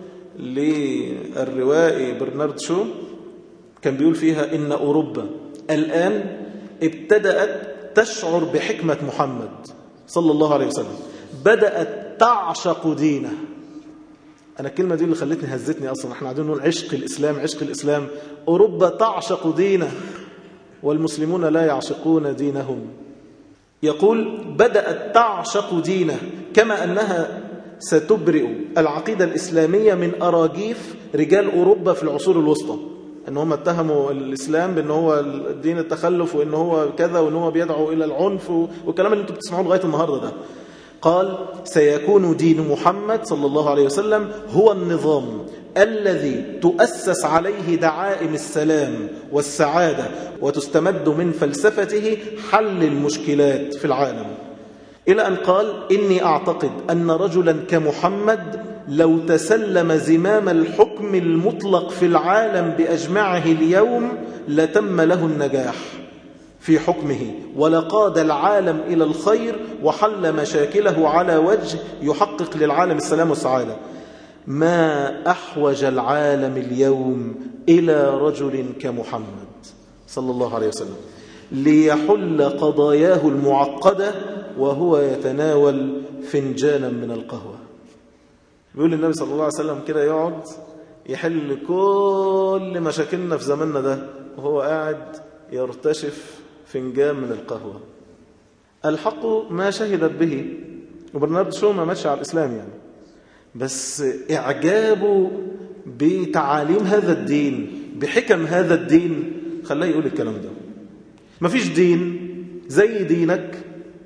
للروائي برنارد شو، كان بيقول فيها: إن أوروبا الآن ابتدأت تشعر بحكمة محمد صلى الله عليه وسلم، بدأت تعشق دينه. أنا الكلمة دي اللي خلتني هزتني أصلا. احنا قاعدين نقول عشق الإسلام عشق الإسلام. أوروبا تعشق دينه والمسلمون لا يعشقون دينهم. يقول: بدأت تعشق دينه، كما أنها ستبرئ العقيدة الإسلامية من أراجيف رجال أوروبا في العصور الوسطى، أن هم اتهموا الإسلام بأنه هو الدين التخلف وأنه هو كذا وأنه هو بيدعو إلى العنف والكلام اللي انتم بتسمعوه لغاية النهاردة ده. قال: سيكون دين محمد صلى الله عليه وسلم هو النظام الذي تؤسس عليه دعائم السلام والسعادة، وتستمد من فلسفته حل المشكلات في العالم. إلى أن قال: إني أعتقد أن رجلا كمحمد لو تسلم زمام الحكم المطلق في العالم بأجمعه اليوم لتم له النجاح في حكمه، ولقاد العالم إلى الخير وحل مشاكله على وجه يحقق للعالم السلام والسعادة. ما أحوج العالم اليوم إلى رجل كمحمد صلى الله عليه وسلم ليحل قضاياه المعقدة وهو يتناول فنجانا من القهوة. بيقول النبي صلى الله عليه وسلم كده يقعد يحل كل مشاكلنا في زماننا ده وهو قاعد يرتشف فنجان من القهوة. الحق ما شهدت به. وبرنارد شو ما ماشي على الإسلام يعني، بس إعجابه بتعاليم هذا الدين بحكم هذا الدين خلاه يقول الكلام ده. مفيش دين زي دينك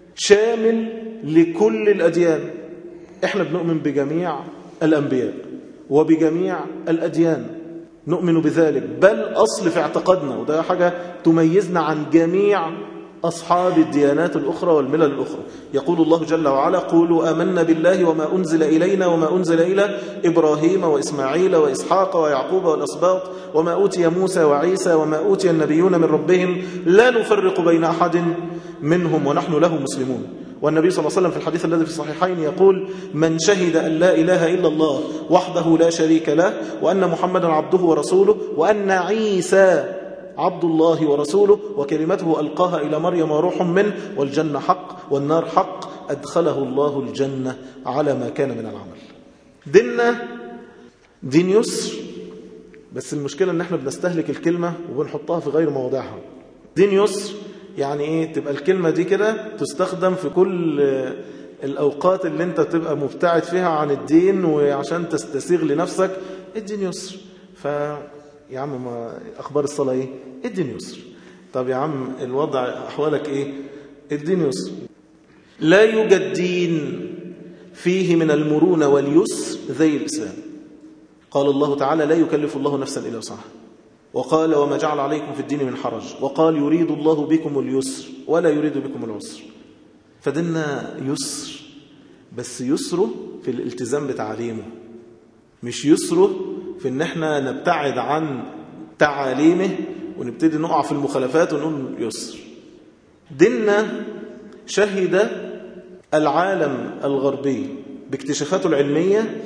شامل لكل الأديان. احنا بنؤمن بجميع الأنبياء وبجميع الأديان، نؤمن بذلك، بل أصل في اعتقادنا، وده حاجة تميزنا عن جميع أصحاب الديانات الأخرى والملل الأخرى. يقول الله جل وعلا: قولوا آمنا بالله وما أنزل إلينا وما أنزل إلى إبراهيم وإسماعيل وإسحاق ويعقوب والأسباط وما أوتي موسى وعيسى وما أوتي النبيون من ربهم لا نفرق بين أحد منهم ونحن له مسلمون. والنبي صلى الله عليه وسلم في الحديث الذي في الصحيحين يقول: من شهد أن لا إله إلا الله وحده لا شريك له وأن محمدا عبده ورسوله وأن عيسى عبد الله ورسوله وكلمته ألقاها إلى مريم وروح منه والجنة حق والنار حق أدخله الله الجنة على ما كان من العمل. ديننا دين يسر، بس المشكلة ان احنا بنستهلك الكلمة وبنحطها في غير مواضعها. دين يسر يعني ايه؟ تبقى الكلمة دي كده تستخدم في كل الأوقات اللي انت تبقى مبتعد فيها عن الدين وعشان تستسيغ لنفسك. الدين يسر. فيا عم ما أخبار الصلاة ايه؟ الدين يسر. طب يا عم الوضع أحوالك ايه؟ الدين يسر. لا يوجد دين فيه من المرونة واليسر زي الإسلام. قال الله تعالى لا يكلف الله نفسا إلا وسعها، وقال وما جعل عليكم في الدين من حرج، وقال يريد الله بكم اليسر ولا يريد بكم العسر. فديننا يسر، بس يسره في الالتزام بتعاليمه، مش يسره في ان احنا نبتعد عن تعاليمه ونبتدي نقع في المخالفات ونقول يسر. ديننا شهد العالم الغربي باكتشافاته العلمية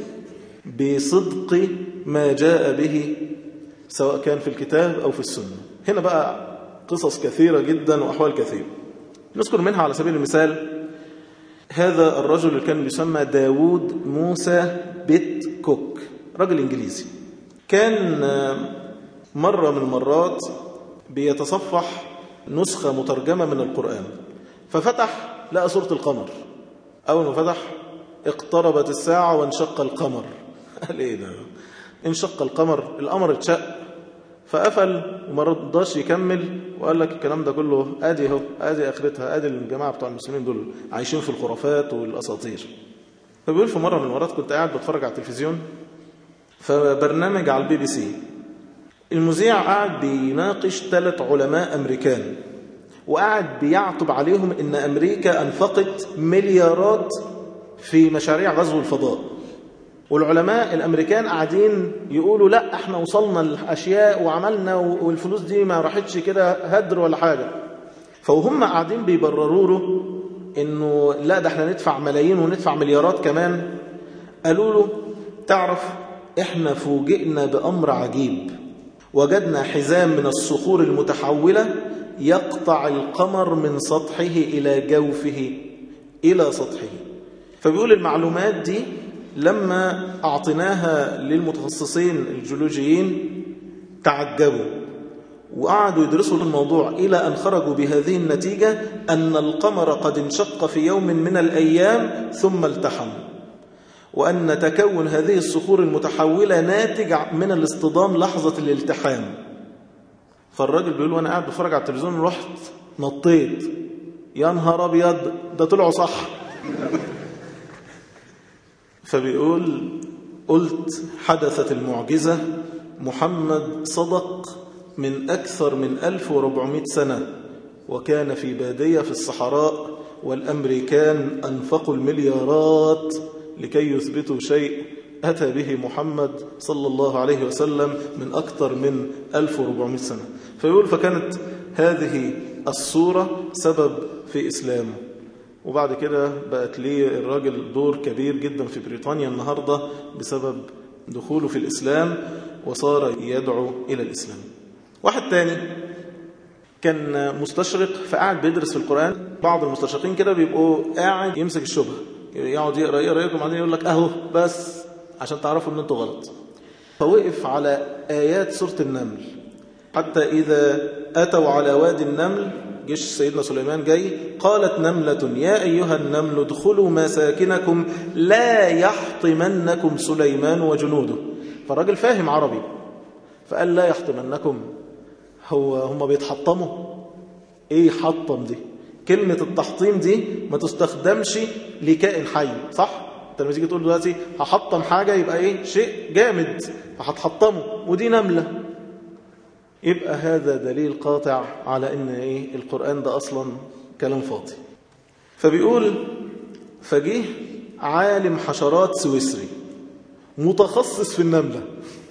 بصدق ما جاء به سواء كان في الكتاب أو في السنة. هنا بقى قصص كثيرة جدا وأحوال كثيرة نذكر منها على سبيل المثال هذا الرجل اللي كان يسمى داوود موسى بيت كوك، رجل إنجليزي. كان مرة من المرات بيتصفح نسخة مترجمة من القرآن، ففتح لقى سورة القمر. أول ما فتح اقتربت الساعة وانشق القمر. قال ايه ده؟ انشق القمر، القمر اتشق. فقفل وما رضاش يكمل وقال لك الكلام ده كله ادي اهو، ادي اخرتها، ادي الجماعه بتوع المسلمين دول عايشين في الخرافات والاساطير. فبيقول في مره من المرات كنت قاعد بتفرج على التلفزيون، فبرنامج على البي بي سي، المذيع قاعد بيناقش ثلاث علماء امريكان، وقاعد بيعتب عليهم ان امريكا انفقت مليارات في مشاريع غزو الفضاء، والعلماء الامريكان قاعدين يقولوا لا احنا وصلنا لاشياء وعملنا والفلوس دي ما راحتش كده هدر ولا حاجه. فوهم قاعدين بيبرروا له انه لا ده احنا ندفع ملايين وندفع مليارات كمان. قالوا له تعرف احنا فوجئنا بامر عجيب، وجدنا حزام من الصخور المتحوله يقطع القمر من سطحه الى جوفه الى سطحه. فبيقول المعلومات دي لما أعطيناها للمتخصصين الجيولوجيين تعجبوا وقعدوا يدرسوا الموضوع إلى أن خرجوا بهذه النتيجة أن القمر قد انشق في يوم من الأيام ثم التحم، وأن تكون هذه الصخور المتحولة ناتج من الاصطدام لحظة الالتحام. فالراجل بيقول وأنا قاعد بفرج على التلفزيون رحت نطيت، يا نهار أبيض ده طلعوا صح. فبيقول قلت حدثت المعجزة، محمد صدق من أكثر من ألف وأربعمائة سنة وكان في بادية في الصحراء، والأمريكان أنفقوا المليارات لكي يثبتوا شيء أتى به محمد صلى الله عليه وسلم من أكثر من ألف وأربعمائة سنة. فيقول فكانت هذه الصورة سبب في إسلامه، وبعد كده بقت ليه الراجل دور كبير جدا في بريطانيا النهاردة بسبب دخوله في الإسلام وصار يدعو إلى الإسلام. واحد تاني كان مستشرق فقاعد بيدرس في القرآن. بعض المستشرقين كده بيبقوا قاعد يمسك الشبهة، يقعد يقرأ يقرأ يقرأ بعدين يقول لك أهو بس عشان تعرفوا أن أنتوا غلط. فوقف على آيات سورة النمل حتى إذا أتوا على وادي النمل، جيش سيدنا سليمان جاي، قالت نملة يا أيها النمل ادخلوا مساكنكم لا يحطمنكم سليمان وجنوده. فالراجل فاهم عربي فقال لا يحطمنكم، هو هم بيتحطموا؟ ايه حطم دي؟ كلمة التحطيم دي ما تستخدمش لكائن حي، صح؟ انت لما تيجي تقول دلوقتي هحطم حاجة يبقى ايه؟ شيء جامد فهتحطمه، ودي نملة. يبقى هذا دليل قاطع على ان ايه القرآن ده اصلا كلام فاضي. فبيقول فجيه عالم حشرات سويسري متخصص في النملة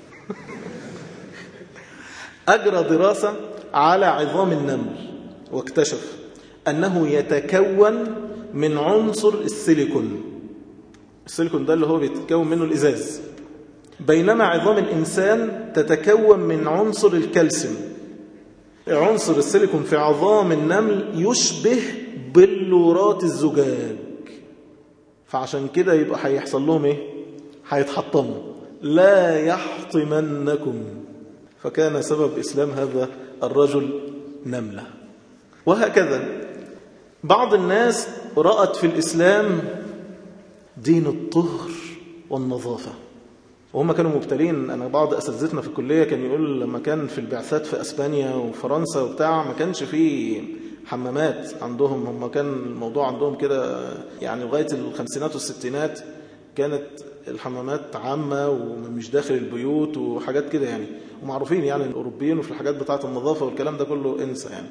أجرى دراسة على عظام النمل واكتشف أنه يتكون من عنصر السيليكون. السيليكون ده اللي هو بيتكون منه الإزاز، بينما عظام الإنسان تتكون من عنصر الكالسيوم. عنصر السيليكون في عظام النمل يشبه بلورات الزجاج، فعشان كده يبقى هيحصل لهم ايه؟ هيتحطموا. لا يحطمنكم. فكان سبب إسلام هذا الرجل نملة. وهكذا بعض الناس رأت في الإسلام دين الطهر والنظافة، وهم كانوا مبتلين. أنا بعض أساتذتنا في الكلية كان يقول لما كان في البعثات في أسبانيا وفرنسا وبتاع ما كانش فيه حمامات عندهم، هم كان الموضوع عندهم كده يعني لغاية الخمسينات والستينات كانت الحمامات عامة ومش داخل البيوت وحاجات كده يعني، ومعروفين يعني الأوروبيين وفي الحاجات بتاعة النظافة والكلام ده كله انسى يعني.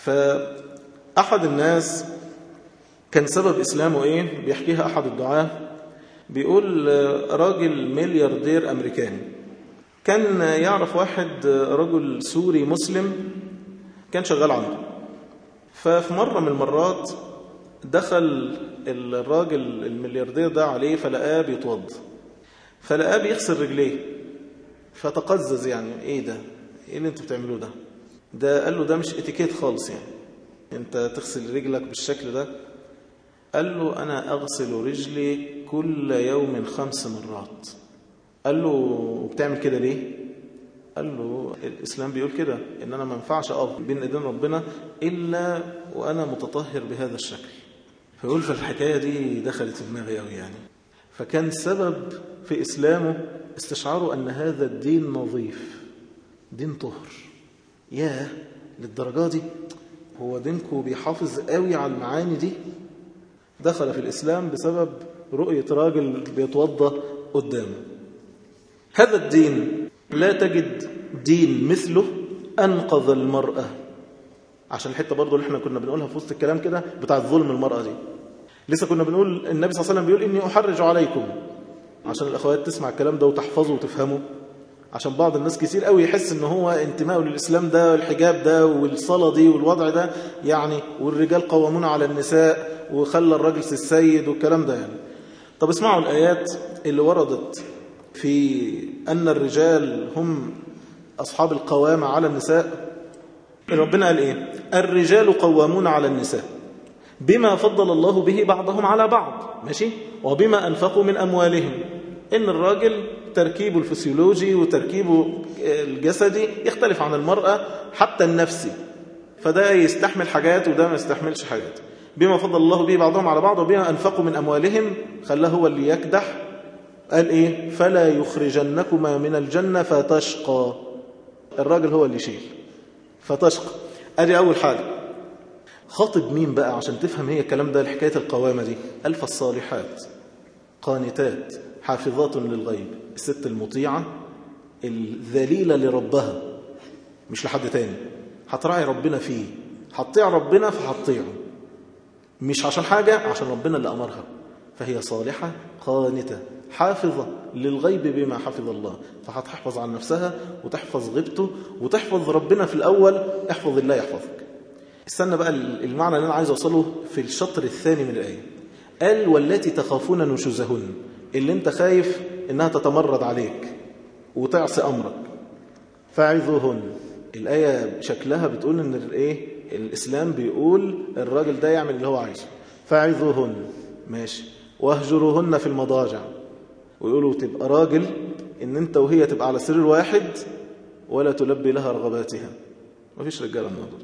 فأحد الناس كان سبب إسلامه إيه؟ بيحكيها أحد الدعاة، بيقول راجل ملياردير أمريكاني كان يعرف واحد رجل سوري مسلم كان شغال عنده. ففي مرة من المرات دخل الراجل الملياردير ده عليه فلقاه بيتوضى، فلقاه بيغسل رجليه، فتقزز يعني ايه ده؟ ايه اللي انتوا بتعملوه ده؟ ده قال له ده مش اتيكيت خالص يعني، انت تغسل رجلك بالشكل ده؟ قال له انا اغسل رجلي كل يوم خمس مرات. قال له بتعمل كده ليه؟ قال له الإسلام بيقول كده إن أنا ما ينفعش أقف بين إيدين ربنا إلا وأنا متطهر بهذا الشكل. فيقول فالحكاية دي دخلت في دماغي أوي يعني. فكان سبب في إسلامه استشعاره أن هذا الدين نظيف، دين طهر. ياه للدرجة دي هو دينكو بيحافظ قوي على المعاني دي. دخل في الإسلام بسبب رؤية راجل بيتوضى قدامه. هذا الدين لا تجد دين مثله أنقذ المرأة. عشان الحتة برضو اللي احنا كنا بنقولها في وسط الكلام كده بتاع ظلم المرأة دي، لسه كنا بنقول النبي صلى الله عليه وسلم بيقول إني أحرج عليكم، عشان الأخوات تسمع الكلام ده وتحفظه وتفهمه. عشان بعض الناس كتير قوي يحس إن هو انتمائه للإسلام ده والحجاب ده والصلاة دي والوضع ده يعني، والرجال قوامون على النساء وخلى الرجل السيد والكلام ده يعني. طب اسمعوا الآيات اللي وردت في أن الرجال هم أصحاب القوامة على النساء. ربنا قال إيه؟ الرجال قوامون على النساء بما فضل الله به بعضهم على بعض، ماشي؟ وبما أنفقوا من أموالهم. إن الراجل تركيبه الفسيولوجي وتركيبه الجسدي يختلف عن المرأة حتى النفسي، فده يستحمل حاجات وده ما يستحملش حاجات. بما فضل الله به بعضهم على بعض وبما أنفقوا من أموالهم، خلاه هو اللي يكدح. قال إيه؟ فلا يخرجنكما من الجنة فتشقى. الراجل هو اللي يشيل فتشقى. أدي أول حاجة. خاطب مين بقى عشان تفهم هي الكلام ده الحكاية القوامة دي؟ قال فالصالحات قانتات حافظات للغيب. الست المطيعة الذليلة لربها مش لحد تاني، هتراعي ربنا فيه، هتطيع ربنا فهتطيعه مش عشان حاجة، عشان ربنا اللي أمرها. فهي صالحة قانتة حافظة للغيب بما حفظ الله، فهتحفظ عن نفسها وتحفظ غيبته وتحفظ ربنا في الأول. احفظ الله يحفظك. استنى بقى المعنى اللي أنا عايز أوصله في الشطر الثاني من الآية. قال والتي تخافون نشوزهن، اللي انت خايف انها تتمرد عليك وتعصي أمرك، فاعظوهن. الآية شكلها بتقول ان الايه الإسلام بيقول الراجل ده يعمل اللي هو عايزه. فاعظوهن ماشي، واهجروهن في المضاجع. ويقولوا تبقى راجل ان انت وهي تبقى على سرير واحد ولا تلبي لها رغباتها. ما فيش رجاله النهارده.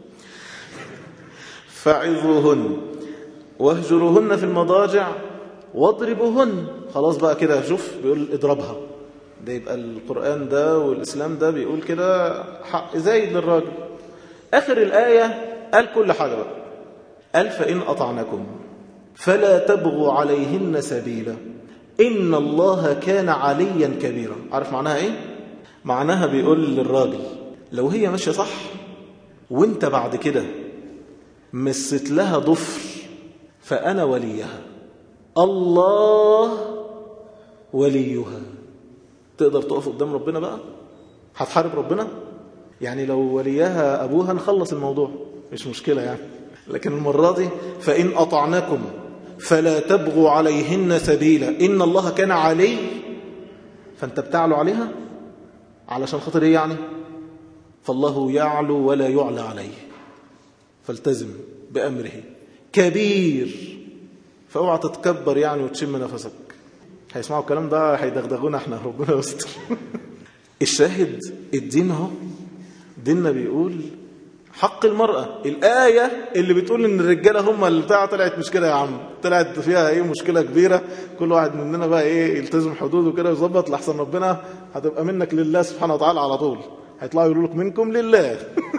فاعظوهن واهجروهن في المضاجع واضربوهن. خلاص بقى كده شوف بيقول اضربها. ده يبقى القرآن ده والإسلام ده بيقول كده حق زايد للراجل. آخر الآية قال كل حاجة بقى. قال فإن أطعنكم فلا تبغوا عليهن سبيلا إن الله كان عليا كبيرا. عارف معناها إيه؟ معناها بيقول للراجل لو هي ماشية صح وانت بعد كده مست لها ضفر فأنا وليها، الله وليها. تقدر تقف قدام ربنا بقى؟ هتحارب ربنا؟ يعني لو وليها أبوها نخلص الموضوع مش مشكلة يعني. لكن المرة دي فإن أطعنكم فلا تبغوا عليهن سبيلا إن الله كان علي. فأنت بتعلو عليها علشان خاطر إيه يعني؟ فالله يعلو ولا يعلى عليه، فالتزم بأمره. كبير، فاوعى تتكبر يعني وتشم نفسك. هيسمعوا الكلام ده هيدغدغونا احنا، ربنا يستر. الشاهد الدين اهو، ديننا بيقول حق المرأة. الآية اللي بتقول ان الرجالة هم اللي بتاع طلعت مش كده يا عم، طلعت فيها ايه مشكلة كبيرة. كل واحد مننا بقى ايه يلتزم حدوده كده ويظبط، لحسن ربنا هتبقى منك لله سبحانه وتعالى على طول. هيطلعوا يقولوا لك منكم لله.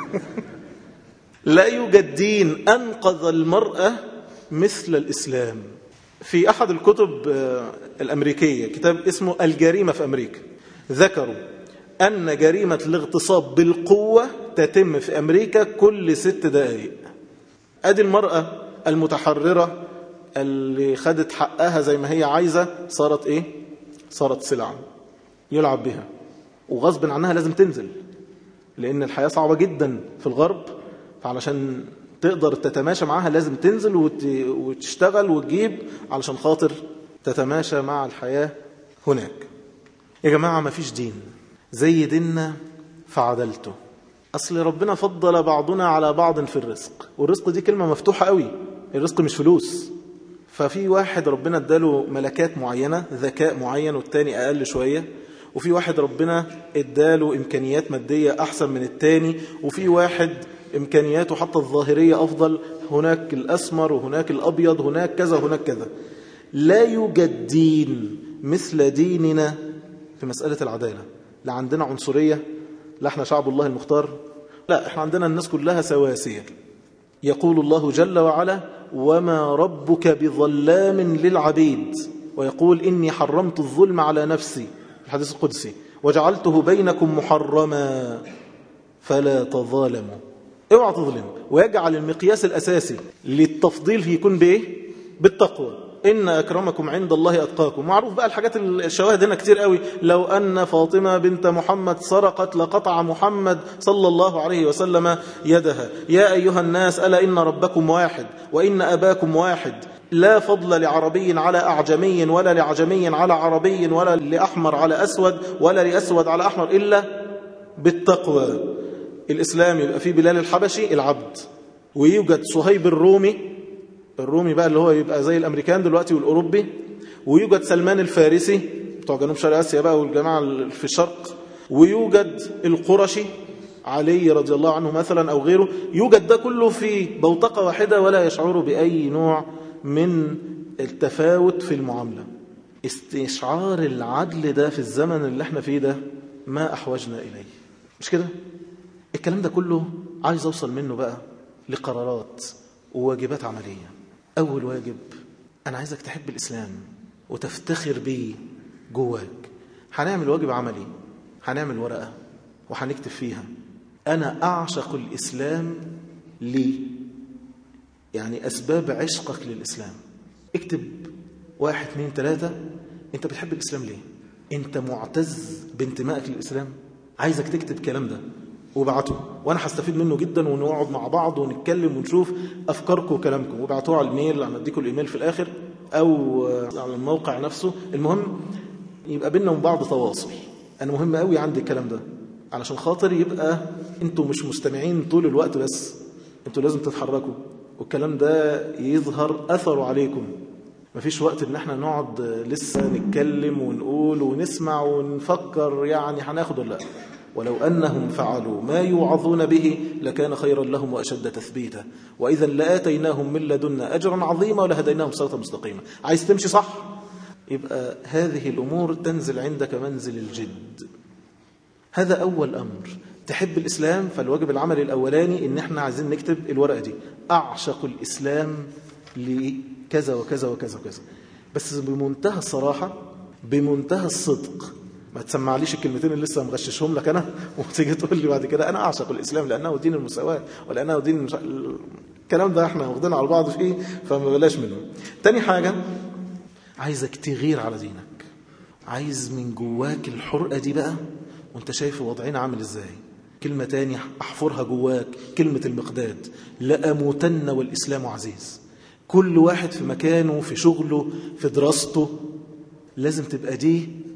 لا يوجد دين أنقذ المرأة مثل الإسلام. في أحد الكتب الأمريكية كتاب اسمه الجريمة في أمريكا، ذكروا أن جريمة الاغتصاب بالقوة تتم في أمريكا كل ست دقائق. أدي المرأة المتحررة اللي خدت حقها زي ما هي عايزة صارت إيه؟ صارت سلعة يلعب بها، وغصب عنها لازم تنزل، لأن الحياة صعبة جدا في الغرب، فعلشان تقدر تتماشى معها لازم تنزل وتشتغل وتجيب علشان خاطر تتماشى مع الحياة هناك. يا جماعة ما فيش دين زي ديننا فعدلته. أصل ربنا فضل بعضنا على بعض في الرزق، والرزق دي كلمة مفتوحة قوي، الرزق مش فلوس. ففي واحد ربنا اداله ملكات معينة، ذكاء معين، والتاني أقل شوية. وفي واحد ربنا اداله إمكانيات مادية أحسن من التاني، وفي واحد إمكانياته حتى الظاهرية أفضل، هناك الأسمر وهناك الأبيض، هناك كذا وهناك كذا. لا يوجد دين مثل ديننا في مسألة العدالة. لا عندنا عنصرية، لا احنا شعب الله المختار، لا احنا عندنا الناس كلها سواسية. يقول الله جل وعلا وما ربك بظلام للعبيد، ويقول إني حرمت الظلم على نفسي، الحديث القدسي، وجعلته بينكم محرما فلا تظالموا. اوعى تظلم. ويجعل المقياس الأساسي للتفضيل يكون بإيه؟ بالتقوى. إن أكرمكم عند الله أتقاكم. معروف بقى الحاجات الشواهد هنا كتير قوي. لو أن فاطمة بنت محمد سرقت لقطع محمد صلى الله عليه وسلم يدها. يا أيها الناس ألا إن ربكم واحد وإن أباكم واحد، لا فضل لعربي على أعجمي ولا لعجمي على عربي ولا لأحمر على أسود ولا لأسود على أحمر إلا بالتقوى. الإسلام يبقى فيه بلال الحبشي العبد، ويوجد صهيب الرومي، الرومي بقى اللي هو يبقى زي الأمريكان دلوقتي والأوروبي، ويوجد سلمان الفارسي بتوع جنوب شرق آسيا بقى والجماعة في الشرق، ويوجد القرشي علي رضي الله عنه مثلا أو غيره. يوجد ده كله في بوتقة واحدة ولا يشعر بأي نوع من التفاوت في المعاملة. استشعار العدل ده في الزمن اللي احنا فيه ده ما أحوجنا إليه، مش كده؟ الكلام ده كله عايز أوصل منه بقى لقرارات وواجبات عملية. أول واجب، أنا عايزك تحب الإسلام وتفتخر بيه جواك. هنعمل واجب عملي، هنعمل ورقة وهنكتب فيها أنا أعشق الإسلام لي، يعني أسباب عشقك للإسلام. اكتب واحد اثنين ثلاثة، أنت بتحب الإسلام ليه؟ أنت معتز بانتمائك للإسلام؟ عايزك تكتب الكلام ده وابعته، وانا هستفيد منه جدا، ونقعد مع بعض ونتكلم ونشوف افكاركم وكلامكم، وابعتوه على الميل، انا اديكم الايميل في الاخر او على الموقع نفسه. المهم يبقى بيننا وبين بعض تواصل. انا مهم قوي عندي الكلام ده علشان خاطر يبقى انتوا مش مستمعين طول الوقت بس، انتوا لازم تتحركوا والكلام ده يظهر اثره عليكم. مفيش وقت ان احنا نقعد لسه نتكلم ونقول ونسمع ونفكر يعني هناخد ولا لا. ولو أنهم فعلوا ما يوعظون به لكان خيرا لهم وأشد تثبيتا وإذا لآتيناهم من لدنا أجرا عظيما ولهديناهم صراطا مستقيما. عايز تمشي صح، يبقى هذه الأمور تنزل عندك منزل الجد. هذا أول أمر. تحب الإسلام، فالواجب العملي الأولاني إن احنا عايزين نكتب الورقة دي، أعشق الإسلام لكذا وكذا وكذا وكذا، بس بمنتهى الصراحة بمنتهى الصدق. ما تسمعليش الكلمتين اللي لسه مغششهم لك أنا وتيجي تقول لي بعد كده أنا أعشق الإسلام لأنه دين المساواة ولأنه دين المش... الكلام ده احنا واخدين على بعض فيه، فما بلاش منه. تاني حاجة، عايزك تغير على دينك، عايز من جواك الحرقة دي بقى وانت شايف وضعين عامل ازاي. كلمة تاني احفرها جواك، كلمة المقداد، لأموتن والإسلام عزيز. كل واحد في مكانه، في شغله، في دراسته، لازم تبقى دي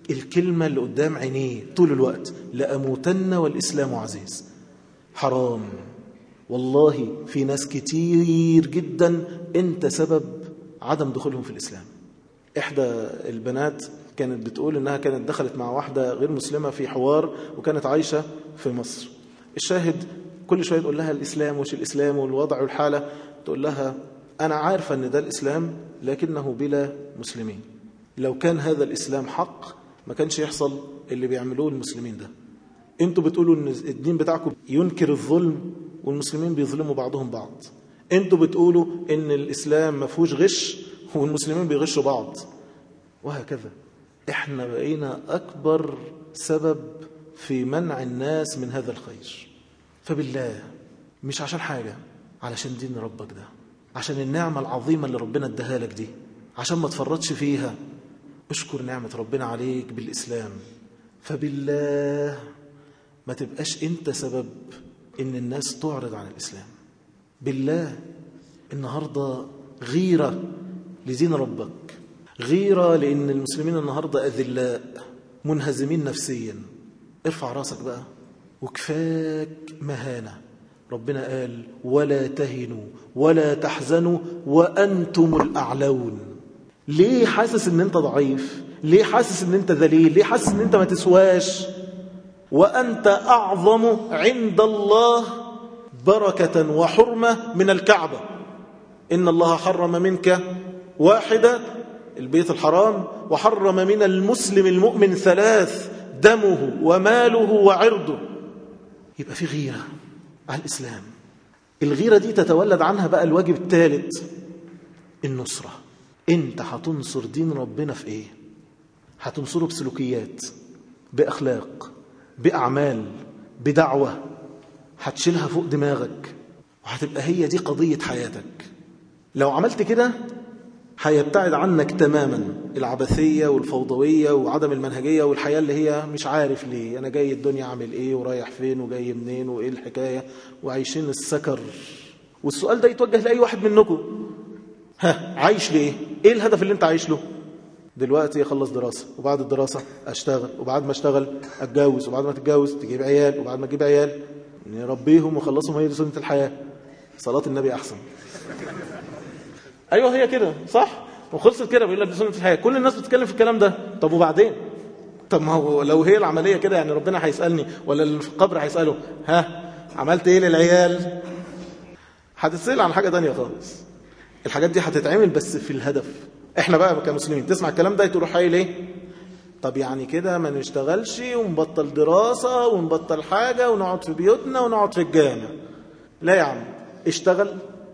الكلمة اللي قدام عينيه طول الوقت، لأموتن والإسلام عزيز. حرام والله، في ناس كتير جدا انت سبب عدم دخولهم في الإسلام. إحدى البنات كانت بتقول إنها كانت دخلت مع واحدة غير مسلمة في حوار، وكانت عايشة في مصر. الشاهد كل شوية تقول لها الإسلام وش الإسلام والوضع والحالة، تقول لها أنا عارفة أن ده الإسلام لكنه بلا مسلمين. لو كان هذا الإسلام حق ما كانش يحصل اللي بيعملوه المسلمين ده. انتوا بتقولوا ان الدين بتاعكم ينكر الظلم والمسلمين بيظلموا بعضهم بعض. انتوا بتقولوا ان الإسلام ما فيهوش غش والمسلمين بيغشوا بعض، وهكذا. احنا بقينا أكبر سبب في منع الناس من هذا الخير. فبالله مش عشان حاجة، علشان دين ربك ده، عشان النعمة العظيمة اللي ربنا اداها لك دي، عشان ما تفرطش فيها. اشكر نعمة ربنا عليك بالإسلام. فبالله ما تبقاش انت سبب ان الناس تعرض عن الإسلام. بالله النهاردة غيرة لدين ربك، غيرة لأن المسلمين النهاردة أذلاء منهزمين نفسيا. ارفع راسك بقى وكفاك مهانة. ربنا قال ولا تهنوا ولا تحزنوا وأنتم الأعلون. ليه حاسس ان انت ضعيف؟ ليه حاسس ان انت ذليل؟ ليه حاسس ان انت ما تسواش؟ وأنت أعظم عند الله بركة وحرمة من الكعبة. إن الله حرم منك واحدة البيت الحرام، وحرم من المسلم المؤمن ثلاث، دمه وماله وعرضه. يبقى في غيرة على الإسلام. الغيرة دي تتولد عنها بقى الواجب الثالث، النصرة. انت هتنصر دين ربنا في ايه؟ هتنصره بسلوكيات، بأخلاق، بأعمال، بدعوة، هتشيلها فوق دماغك، وهتبقى هي دي قضية حياتك. لو عملت كده هيبتعد عنك تماما العبثية والفوضوية وعدم المنهجية والحياة اللي هي مش عارف ليه أنا جاي الدنيا عامل إيه ورايح فين وجاي منين وإيه الحكاية، وعايشين السكر. والسؤال ده يتوجه لأي واحد منكم، ها عايش ليه؟ إيه الهدف اللي أنت عايش له؟ دلوقتي أخلص دراسة، وبعد الدراسة أشتغل، وبعد ما أشتغل أتجوز، وبعد ما تتجوز تجيب عيال، وبعد ما تجيب عيال نربيهم وخلصهم. هي دي سنة الحياة. صلاة النبي أحسن. أيوة هي كده صح، وخلصت كده. بيقول لك دي سنة الحياة. كل الناس بتتكلم في الكلام ده. طب وبعدين؟ طب ما هو لو هي العملية كده يعني ربنا هيسألني ولا اللي في القبر هيسأله ها عملت إيه للعيال؟ هتتسأل عن حاجة تانية خالص. الحاجات دي هتتعمل بس في الهدف. احنا بقى كمسلمين تسمع الكلام ده تروح قايل ايه؟ طب يعني كده ما نشتغلش ونبطل دراسة ونبطل حاجة ونقعد في بيوتنا ونقعد في الجامع. لا يا عم، اشتغل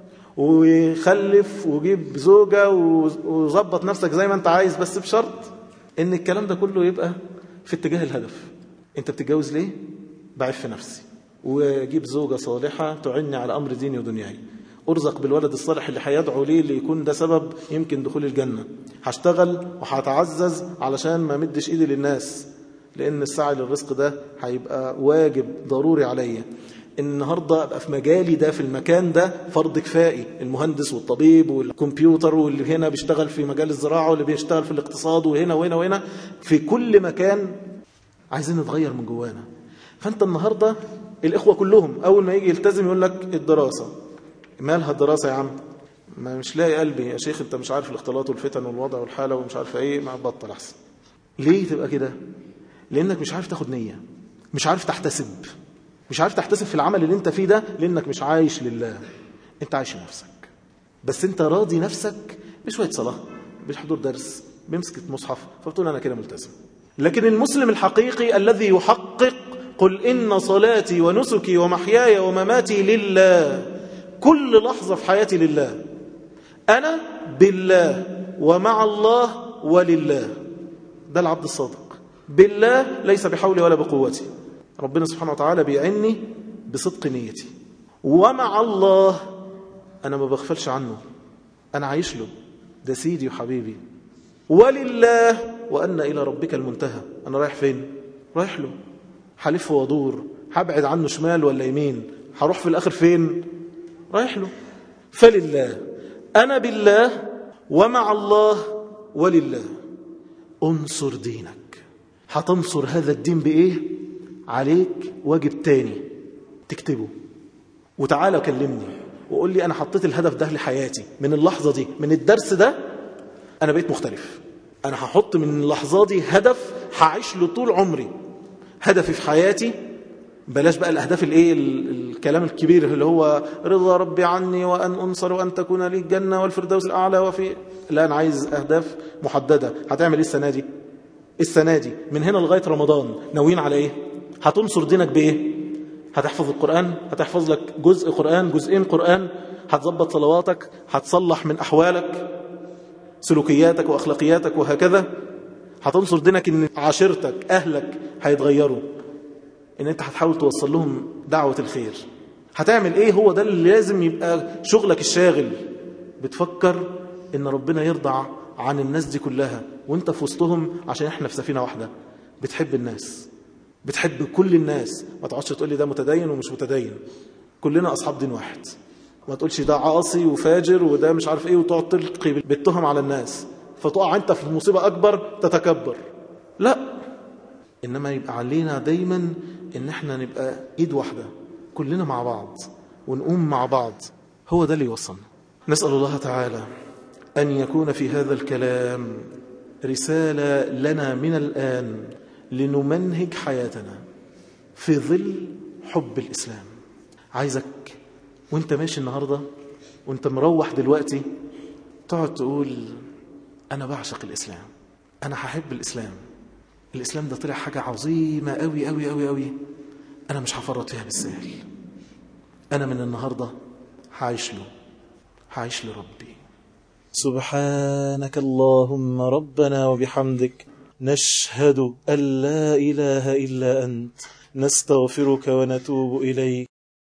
وخلف وجيب زوجة وظبط نفسك زي ما انت عايز، بس بشرط ان الكلام ده كله يبقى في اتجاه الهدف. انت بتتجوز ليه؟ بعف نفسي وجيب زوجة صالحة تعني على امر ديني ودنياي، ارزق بالولد الصالح اللي هيدعو ليه اللي يكون ده سبب يمكن دخول الجنة. هشتغل وهتعزز علشان ما مدش ايدي للناس، لان السعي للرزق ده هيبقى واجب ضروري عليا. النهاردة أبقى في مجالي ده في المكان ده فرض كفائي، المهندس والطبيب والكمبيوتر واللي هنا بيشتغل في مجال الزراعة واللي بيشتغل في الاقتصاد وهنا وهنا وهنا، في كل مكان عايزين نتغير من جوانا. فأنت النهاردة الإخوة كلهم أول ما يجي يلتزم يقول لك الدراسة. مالها الدراسة يا عم؟ ما مش لاقي قلبي يا شيخ، انت مش عارف الاختلاط والفتن والوضع والحالة ومش عارف ايه، ما بطل احسن. ليه تبقى كده؟ لانك مش عارف تاخد نية، مش عارف تحتسب، مش عارف تحتسب في العمل اللي انت فيه ده، لانك مش عايش لله، انت عايش لنفسك. بس انت راضي نفسك بشوية صلاة، بحضور درس، بمسكة مصحف، فبتقول انا كده ملتزم. لكن المسلم الحقيقي الذي يحقق قل إن صلاتي ونسكي ومحياي ومماتي لله، كل لحظة في حياتي لله، أنا بالله ومع الله ولله. ده العبد الصادق. بالله ليس بحولي ولا بقوتي، ربنا سبحانه وتعالى بيعني بصدق نيتي. ومع الله أنا ما بغفلش عنه، أنا عايش له، ده سيدي وحبيبي. ولله وأن إلى ربك المنتهى، أنا رايح فين؟ رايح له، حلف ودور، هبعد عنه شمال ولا يمين، هروح في الآخر فين؟ رايح له. فلله، أنا بالله ومع الله ولله. انصر دينك. هتنصر هذا الدين بإيه؟ عليك واجب تاني تكتبه، وتعالى كلمني وقول لي أنا حطيت الهدف ده لحياتي من اللحظة دي، من الدرس ده أنا بقيت مختلف. أنا هحط من اللحظة دي هدف هعيش له طول عمري، هدفي في حياتي. بلاش بقى الأهداف الإيه الكلام الكبير اللي هو رضا ربي عني وأن أنصر وأن تكون لي الجنة والفردوس الأعلى وفي، لا، أنا عايز أهداف محددة. هتعمل إيه السنة دي؟ السنة دي من هنا لغاية رمضان ناويين على إيه؟ هتنصر دينك بإيه؟ هتحفظ القرآن، هتحفظ لك جزء قرآن، جزئين قرآن، هتظبط صلواتك، هتصلح من أحوالك سلوكياتك وأخلاقياتك وهكذا. هتنصر دينك إن عاشرتك أهلك هيتغيروا، إن أنت هتحاول توصل لهم دعوة الخير. هتعمل إيه؟ هو ده اللي لازم يبقى شغلك الشاغل. بتفكر إن ربنا يرضى عن الناس دي كلها وانت في وسطهم، عشان احنا في سفينة واحدة. بتحب الناس، بتحب كل الناس. ما تقعدش تقول لي ده متدين ومش متدين، كلنا أصحاب دين واحد. ما تقولش ده عاصي وفاجر وده مش عارف ايه وتقعد تلقي بالتهم على الناس فتقع انت في مصيبة أكبر تتكبر. لا، إنما يبقى علينا دايما إن احنا نبقى إيد واحدة كلنا مع بعض ونقوم مع بعض. هو ده اللي يوصلنا. نسأل الله تعالى أن يكون في هذا الكلام رسالة لنا من الآن لنمنهج حياتنا في ظل حب الإسلام. عايزك وانت ماشي النهاردة وانت مروح دلوقتي تقعد تقول أنا بعشق الإسلام، أنا هحب الإسلام. الإسلام ده طلع حاجة عظيمة أوي أوي أوي أوي، أنا مش هفرط فيها بالسهل. أنا من النهاردة هعيش له، هعيش لربي. سبحانك اللهم ربنا وبحمدك، نشهد أن لا إله إلا أنت، نستغفرك ونتوب إليك.